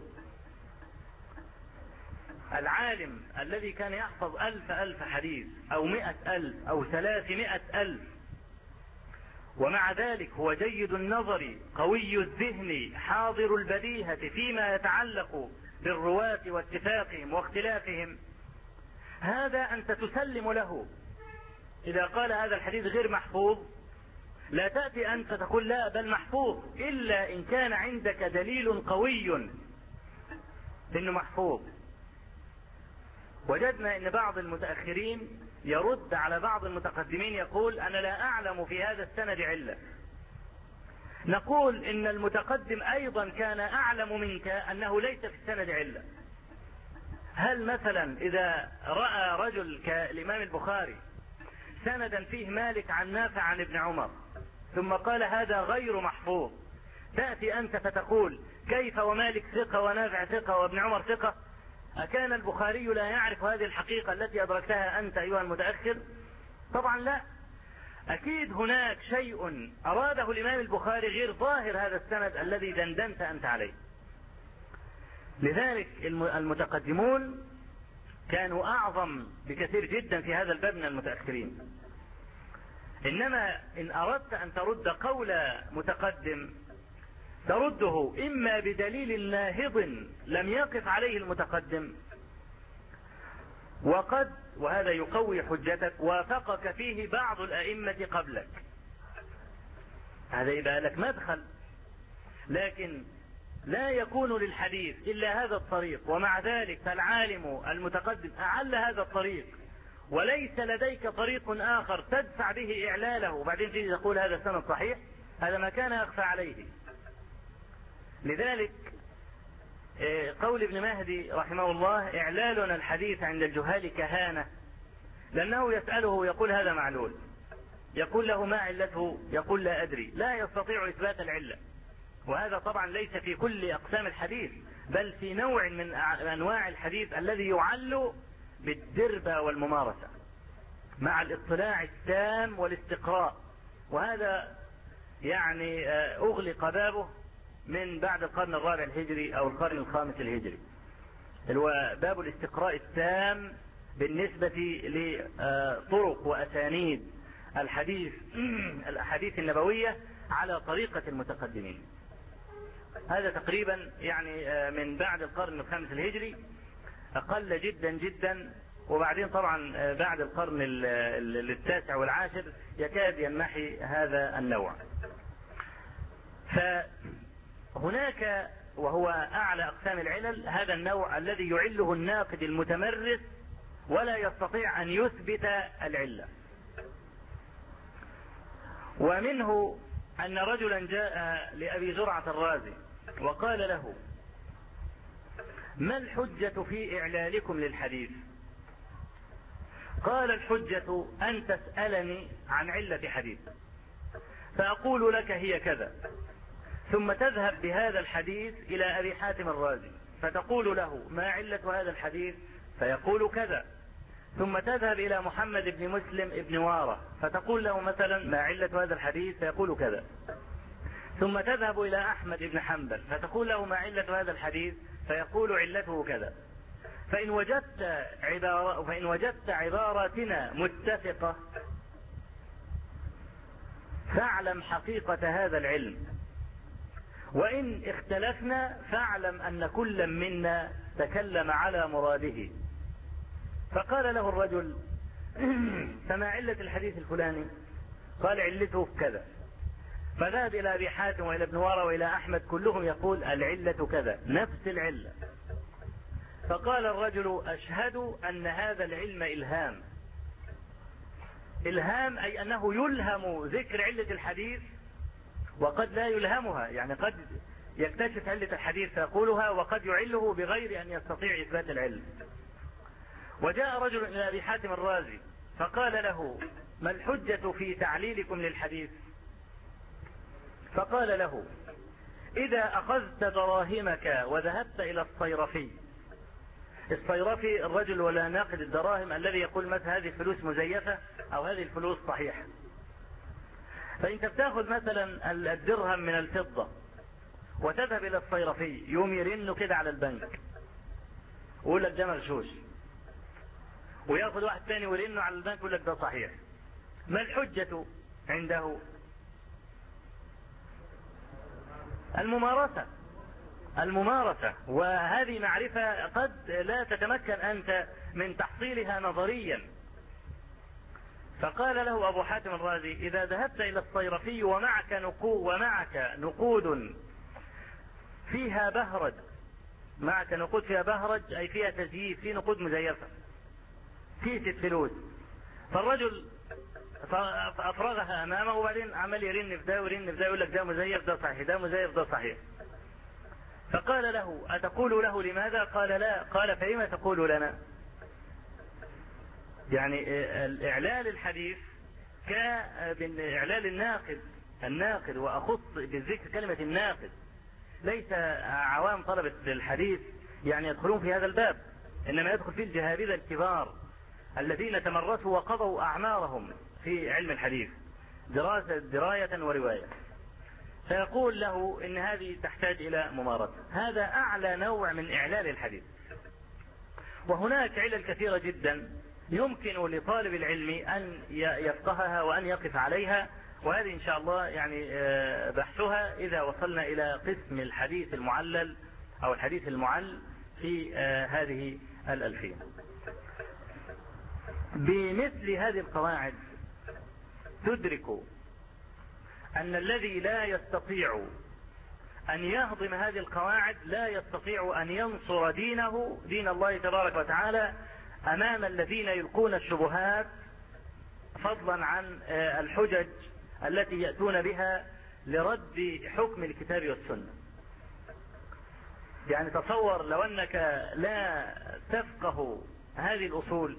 العالم الذي كان يحفظ 1000 حديث أو 100,000 أو 300,000 ومع ذلك هو جيد النظر قوي الذهن حاضر البديهة فيما يتعلق بالرواة واتفاقهم واختلافهم، هذا أنت تسلم له. إذا قال هذا الحديث غير محفوظ لا تأتي أنت تقول لا بل محفوظ، إلا إن كان عندك دليل قوي إنه محفوظ. وجدنا ان بعض المتأخرين يرد على بعض المتقدمين يقول انا لا اعلم في هذا السند علة. نقول ان المتقدم ايضا كان اعلم منك انه ليس في السند علة. هل مثلا اذا رأى رجل كالامام البخاري سندا فيه مالك عن نافع عن ابن عمر ثم قال هذا غير محفوظ، تأتي انت فتقول كيف ومالك ثقة ونافع ثقة وابن عمر ثقة؟ أكان البخاري لا يعرف هذه الحقيقة التي أدركتها أنت أيها المتأخر؟ طبعا لا. أكيد هناك شيء أراده الإمام البخاري غير ظاهر هذا السند الذي دندنت أنت عليه. لذلك المتقدمون كانوا أعظم بكثير جدا في هذا الباب من المتأخرين. إنما إن أردت أن ترد قول متقدم ترده إما بدليل ناهض لم يقف عليه المتقدم وهذا يقوي حجتك وافقك فيه بعض الأئمة قبلك، هذا يبقى لك مدخل. لكن لا يكون للحديث إلا هذا الطريق، ومع ذلك فالعالم المتقدم أعل هذا الطريق وليس لديك طريق آخر تدفع به إعلاله وبعدين تيجي تقول هذا سند صحيح، هذا ما كان يخفى عليه. لذلك قول ابن مهدي رحمه الله إعلالنا الحديث عند الجهال كهانة، لأنه يسأله يقول هذا معلول، يقول له ما علته؟ يقول لا أدري، لا يستطيع إثبات العلة. وهذا طبعا ليس في كل أقسام الحديث، بل في نوع من أنواع الحديث الذي يعل بالدربة والممارسة مع الاطلاع التام والاستقراء، وهذا يعني أغلق بابه من بعد القرن الرابع الهجري أو القرن الخامس الهجري، هو باب الاستقراء التام بالنسبة لطرق وأسانيد الأحاديث النبوية على طريقة المتقدمين. هذا تقريبا يعني من بعد القرن الخامس الهجري أقل جدا جدا، وبعدين طبعا بعد القرن التاسع والعاشر يكاد ينمحي هذا النوع. فهناك وهو أعلى أقسام العلل هذا النوع الذي يعله الناقد المتمرس ولا يستطيع أن يثبت العلة. ومنه أن رجلا جاء لأبي زرعة الرازي وقال له ما الحجة في إعلالكم للحديث؟ قال الحجة أن تسألني عن علة حديث فأقول لك هي كذا، ثم تذهب بهذا الحديث إلى أبي حاتم الرازي فتقول له ما علة هذا الحديث؟ فيقول كذا، ثم تذهب إلى محمد بن مسلم بن وارة فتقول له مثلا ما علة هذا الحديث؟ فيقول كذا، ثم تذهب إلى أحمد بن حنبل فتقول له ما علة هذا الحديث؟ فيقول علته كذا. فإن وجدت عباراتنا متفقة فاعلم حقيقة هذا العلم، وإن اختلفنا فاعلم أن كل منا تكلم على مراده. فقال له الرجل فما علة الحديث الفلاني؟ قال علته كذا. فذهب إلى أبي حاتم وإلى ابن وارة وإلى أحمد كلهم يقول العلة كذا، نفس العلة. فقال الرجل أشهد أن هذا العلم إلهام. إلهام أي أنه يلهم ذكر علة الحديث وقد لا يلهمها، يعني قد يكتشف علة الحديث فيقولها وقد يعله بغير أن يستطيع إثبات العلم. وجاء رجل إلى أبي حاتم الرازي فقال له ما الحجة في تعليلكم للحديث؟ فقال له إذا أخذت دراهمك وذهبت إلى الصيرفي، الصيرفي الرجل ولا ناقد الدراهم الذي يقول مثلا هذه الفلوس مزيفة أو هذه الفلوس صحيحة، فإنت بتاخذ مثلا الدرهم من الفضة وتذهب إلى الصيرفي يوم يرنه كده على البنك ويقول لك ده مغشوش، وياخذ واحد ثاني ويرنه على البنك ويقول لك ده صحيح. ما الحجة عنده؟ الممارسة، وهذه معرفة قد لا تتمكن أنت من تحصيلها نظريا. فقال له أبو حاتم الرازي إذا ذهبت إلى الصيرفي ومعك نقود فيها بهرج، معك نقود فيها بهرج أي فيها تزييف، في نقود مزيفة، كيسة فلوس، فالرجل أفرغها أمامه وبعدين عمل يرن في ده ويرن في ده، يقول لك ده مزيف ده صحيح، ده مزيف ده صحيح. فقال له أتقول له لماذا؟ قال لا. قال فلما تقول لنا؟ يعني الإعلال الحديث كإعلال الناقد، وأخص بالذكر كلمة الناقد. ليس عوام طلبة الحديث يعني يدخلون في هذا الباب، إنما يدخل فيه الجهابذة الكبار الذين تمرسوا وقضوا أعمارهم في علم الحديث دراية ورواية. فيقول له إن هذه تحتاج إلى ممارسة. هذا أعلى نوع من إعلال الحديث. وهناك علل كثيرة جدا يمكن لطالب العلم أن يفقهها وأن يقف عليها، وهذه إن شاء الله يعني بحثها إذا وصلنا إلى قسم الحديث المعلل أو الحديث المعل في هذه الألفية. بمثل هذه القواعد تدرك أن الذي لا يستطيع أن يهضم هذه القواعد لا يستطيع أن ينصر دين الله تبارك وتعالى أمام الذين يلقون الشبهات، فضلا عن الحجج التي يأتون بها لرد حكم الكتاب والسنة. يعني تصور لو أنك لا تفقه هذه الأصول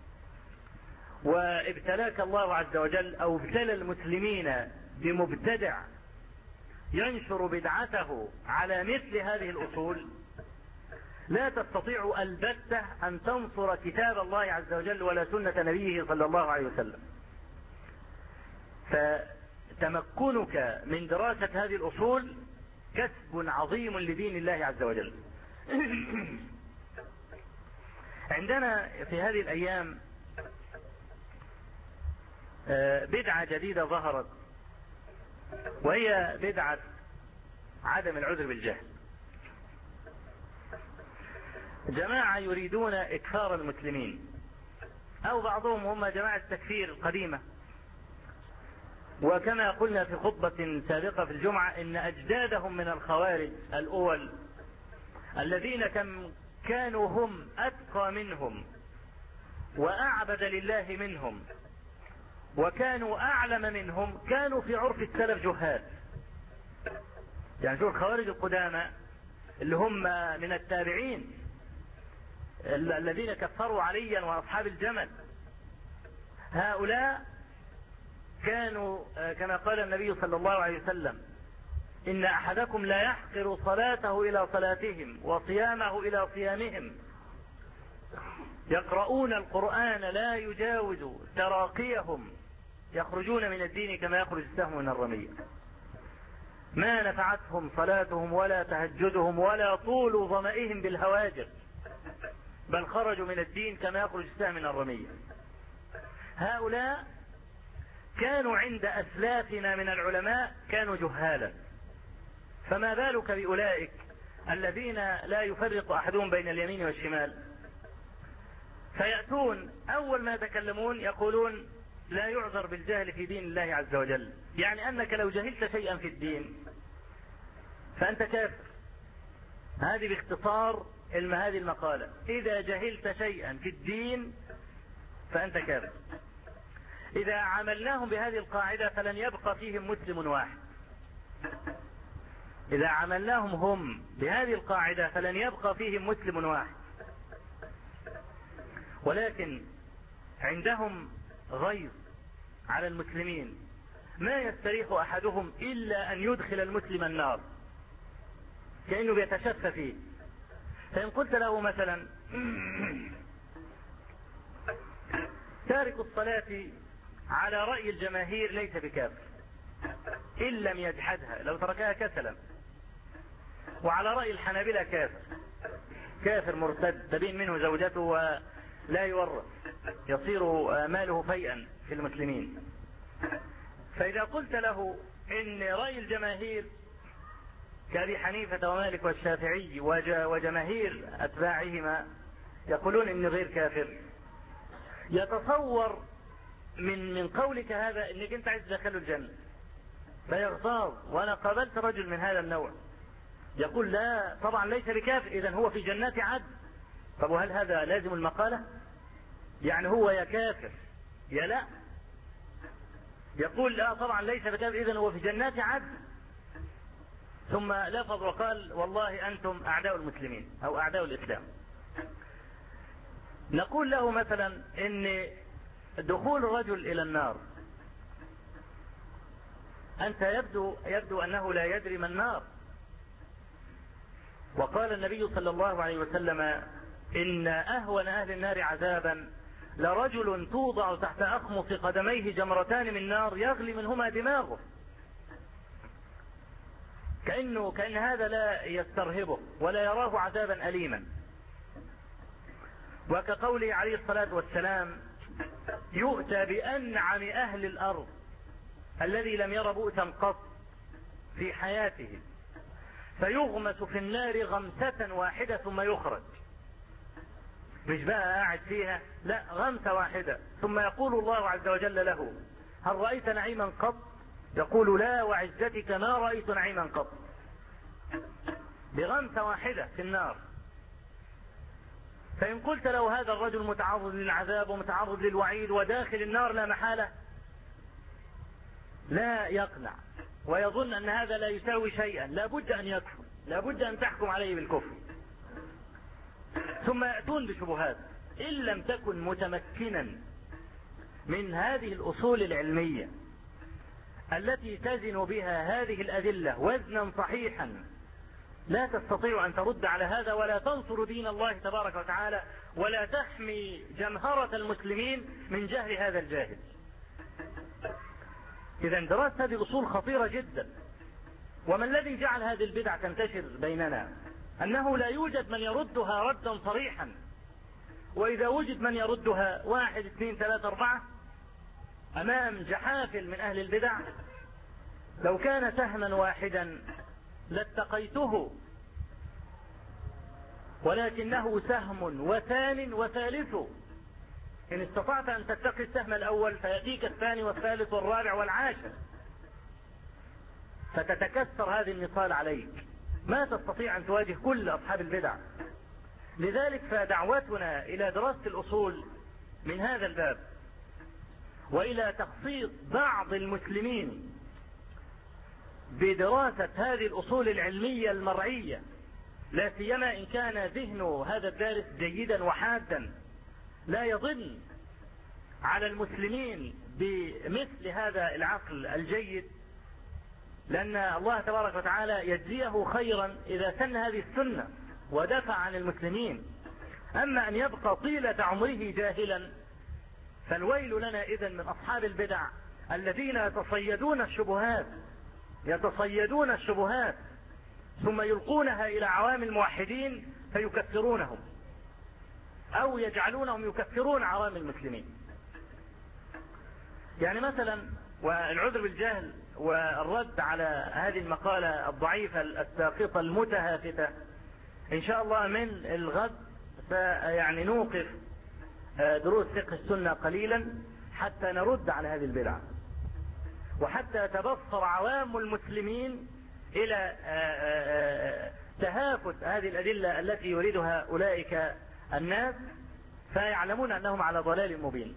وابتلاك الله عز وجل أو ابتلى المسلمين بمبتدع ينشر بدعته على مثل هذه الأصول، لا تستطيع البتة أن تنصر كتاب الله عز وجل ولا سنة نبيه صلى الله عليه وسلم. فتمكنك من دراسة هذه الأصول كسب عظيم لدين الله عز وجل. عندنا في هذه الأيام بدعة جديدة ظهرت، وهي بدعة عدم العذر بالجهل. جماعة يريدون إكفار المسلمين، أو بعضهم هم جماعة التكفير القديمة. وكما قلنا في خطبة سابقة في الجمعة إن أجدادهم من الخوارج الأول الذين كانوا هم أتقى منهم وأعبد لله منهم وكانوا أعلم منهم كانوا في عرف السلف جهال. يعني شوف الخوارج القدامى اللي هم من التابعين الذين كفروا عليا وأصحاب الجمل، هؤلاء كانوا كما قال النبي صلى الله عليه وسلم إن أحدكم لا يحقر صلاته إلى صلاتهم وصيامه إلى صيامهم، يقرؤون القرآن لا يجاوز تراقيهم، يخرجون من الدين كما يخرج السهم من الرمية. ما نفعتهم صلاتهم ولا تهجدهم ولا طول ظمئهم بالهواجر، بل خرجوا من الدين كما يخرج السهم من الرمية. هؤلاء كانوا عند أسلافنا من العلماء كانوا جهالا، فما بالك بأولئك الذين لا يفرق أحدهم بين اليمين والشمال. فيأتون أول ما يتكلمون يقولون لا يعذر بالجهل في دين الله عز وجل، يعني أنك لو جهلت شيئا في الدين فأنت كافر. هذه باختصار هذه المقالة، إذا جهلت شيئا في الدين فأنت كافر. إذا عملناهم بهذه القاعدة فلن يبقى فيهم مسلم واحد. إذا عملناهم هم بهذه القاعدة فلن يبقى فيهم مسلم واحد. ولكن عندهم غيظ على المسلمين ما يستريح أحدهم إلا أن يدخل المسلم النار، كأنه بيتشفى فيه. فإن قلت له مثلا تارك الصلاة على رأي الجماهير ليس بكافر إن لم يجحدها، لو تركها كسلا، وعلى رأي الحنابلة كافر مرتد تبين منه زوجته ولا يورث، يصير ماله فيئا في المسلمين. فإذا قلت له إن رأي الجماهير كأبي حنيفة ومالك والشافعي وجماهير أتباعهما يقولون إنه غير كافر، يتصور من قولك هذا إنك أنت عايز تدخله الجنة، فيغتاظ. وأنا قابلت رجل من هذا النوع يقول لا طبعا ليس بكافر، إذن هو في جنات عدن. طب وهل هذا لازم المقالة؟ يعني هو يا كافر يا لا. يقول لا طبعا ليس بكافر، إذن هو في جنات عدن. ثم لفظ وقال والله أنتم أعداء المسلمين أو أعداء الإسلام. نقول له مثلا إن دخول الرجل إلى النار، أنت يبدو أنه لا يدري ما النار. وقال النبي صلى الله عليه وسلم إن أهون أهل النار عذابا لرجل توضع تحت أخمص قدميه جمرتان من نار يغلي منهما دماغه. كأن هذا لا يسترهبه ولا يراه عذابا أليما. وكقوله عليه الصلاة والسلام يؤتى بأنعم أهل الأرض الذي لم ير بؤسا قط في حياته فيغمس في النار غمسة واحدة ثم يخرج. مش بقى قاعد فيها، لا، غمسة واحدة. ثم يقول الله عز وجل له هل رأيت نعيما قط؟ يقول لا وعزتك ما رأيت نعيما قط. بغمسة واحدة في النار. فإن قلت له هذا الرجل متعرض للعذاب ومتعرض للوعيد وداخل النار لا محالة، لا يقنع ويظن أن هذا لا يساوي شيئا، لا بد أن يكفر، لا بد أن تحكم عليه بالكفر. ثم يأتون بشبهات إن لم تكن متمكنا من هذه الأصول العلمية التي تزن بها هذه الأدلة وزنا صحيحا، لا تستطيع أن ترد على هذا ولا تنصر دين الله تبارك وتعالى ولا تحمي جمهرة المسلمين من جهل هذا الجاهل. إذا دراسة هذه الأصول خطيرة جدا. وما الذي جعل هذه البدع تنتشر بيننا؟ أنه لا يوجد من يردها ردا صريحا، وإذا وجد من يردها 1 2 3 4 أمام جحافل من أهل البدع، لو كان سهما واحدا لاتقيته، ولكنه سهم وثان وثالث. إن استطعت أن تتقي السهم الأول فيأتيك الثاني والثالث والرابع والعاشر، فتتكسر هذه النصال عليك، ما تستطيع أن تواجه كل أصحاب البدع. لذلك فدعوتنا إلى دراسة الأصول من هذا الباب، وإلى تخصيص بعض المسلمين بدراسة هذه الأصول العلمية المرعية، لا سيما إن كان ذهن هذا الدارس جيدا وحادا، لا يظن على المسلمين بمثل هذا العقل الجيد، لأن الله تبارك وتعالى يجزيه خيرا إذا سن هذه السنة ودافع عن المسلمين. أما أن يبقى طيلة عمره جاهلا فالويل لنا إذن من أصحاب البدع الذين يتصيدون الشبهات ثم يلقونها إلى عوام الموحدين فيكفرونهم أو يجعلونهم يكفرون عوام المسلمين. يعني مثلا، والعذر بالجهل والرد على هذه المقالة الضعيفة الساقطة المتهافتة، إن شاء الله من الغد يعني نوقف دروس فقه السنة قليلا حتى نرد على هذه البدعة، وحتى تبصر عوام المسلمين إلى تهافت هذه الأدلة التي يريدها أولئك الناس، فيعلمون أنهم على ضلال مبين.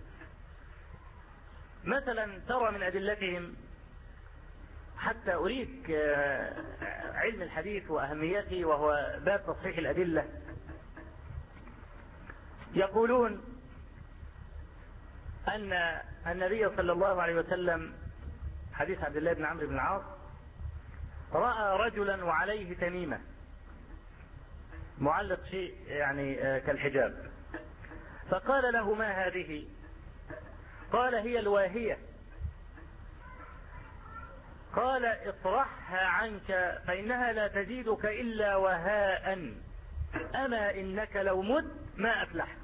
مثلا ترى من أدلتهم، حتى أريك علم الحديث وأهميته وهو باب تصحيح الأدلة، يقولون أن النبي صلى الله عليه وسلم، حديث عبد الله بن عمرو بن العاص، رأى رجلا وعليه تميمة معلق شيء يعني كالحجاب، فقال له ما هذه؟ قال هي الواهية. قال اطرحها عنك فإنها لا تزيدك إلا وهاء، أما إنك لو مت ما أفلحت.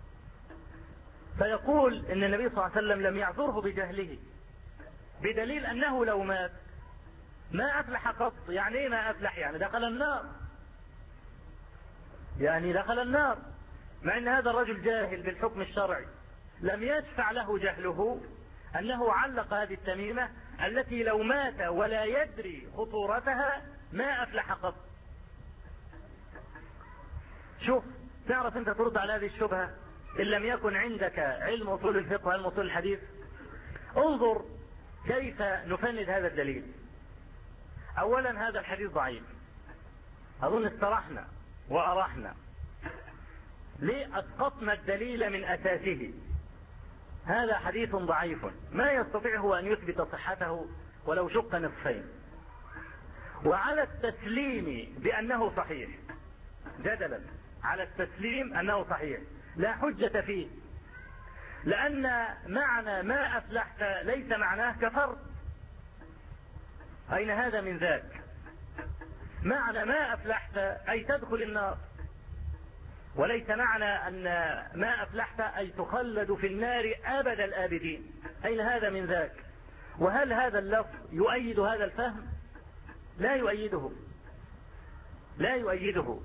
فيقول إن النبي صلى الله عليه وسلم لم يعذره بجهله، بدليل أنه لو مات ما أفلح قط. يعني إيه ما أفلح؟ يعني دخل النار، مع أن هذا الرجل جاهل بالحكم الشرعي، لم يدفع له جهله أنه علق هذه التميمة التي لو مات ولا يدري خطورتها ما أفلح قط. شوف، تعرف أنت ترد على هذه الشبهة إن لم يكن عندك علم أصول الفقه وعلم أصول الحديث. انظر كيف نفند هذا الدليل. أولا هذا الحديث ضعيف، أظن استرحنا وأرحنا. ليه أسقطنا الدليل من أساسه؟ هذا حديث ضعيف ما يستطيع هو أن يثبت صحته ولو شق نصفين، وعلى التسليم بأنه صحيح، جدلا على التسليم أنه صحيح لا حجة فيه، لأن معنى ما أفلحت ليس معناه كفرت. أين هذا من ذاك؟ معنى ما أفلحت أي تدخل النار، وليس معنى أن ما أفلحت أي تخلد في النار أبد الآبدين. أين هذا من ذاك؟ وهل هذا اللفظ يؤيد هذا الفهم؟ لا يؤيده، لا يؤيده.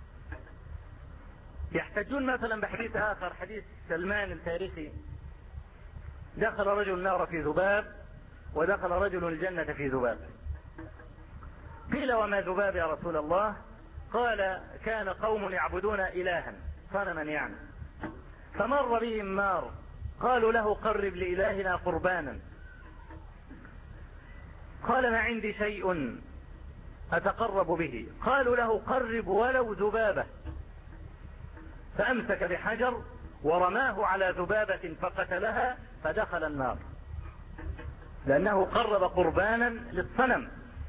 يحتجون مثلا بحديث آخر، حديث سلمان الفارسي: دخل رجل النار في ذباب ودخل رجل الجنة في ذباب. قيل وما ذباب يا رسول الله؟ قال كان قوم يعبدون إلها صنما يعني، فمر بهم نار قالوا له قرب لإلهنا قربانا، قال ما عندي شيء أتقرب به. قالوا له قرب ولو ذبابة، فأمسك بحجر ورماه على ذبابة فقتلها فدخل النار، لأنه قرب قربانا للصنم.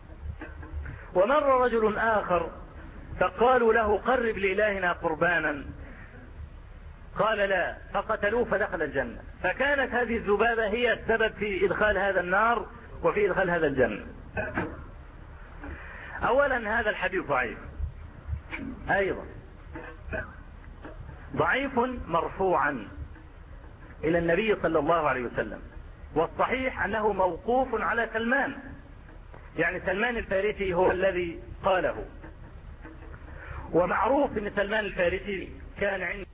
ومر رجل آخر فقالوا له قرب لإلهنا قربانا، قال لا، فقتلوه فدخل الجنة. فكانت هذه الذبابة هي السبب في إدخال هذا النار وفي إدخال هذا الجنة. أولا هذا الحديث ضعيف، أيضا ضعيف مرفوعا إلى النبي صلى الله عليه وسلم، والصحيح أنه موقوف على سلمان، يعني سلمان الفارسي هو الذي قاله. ومعروف أن سلمان الفارسي كان عنده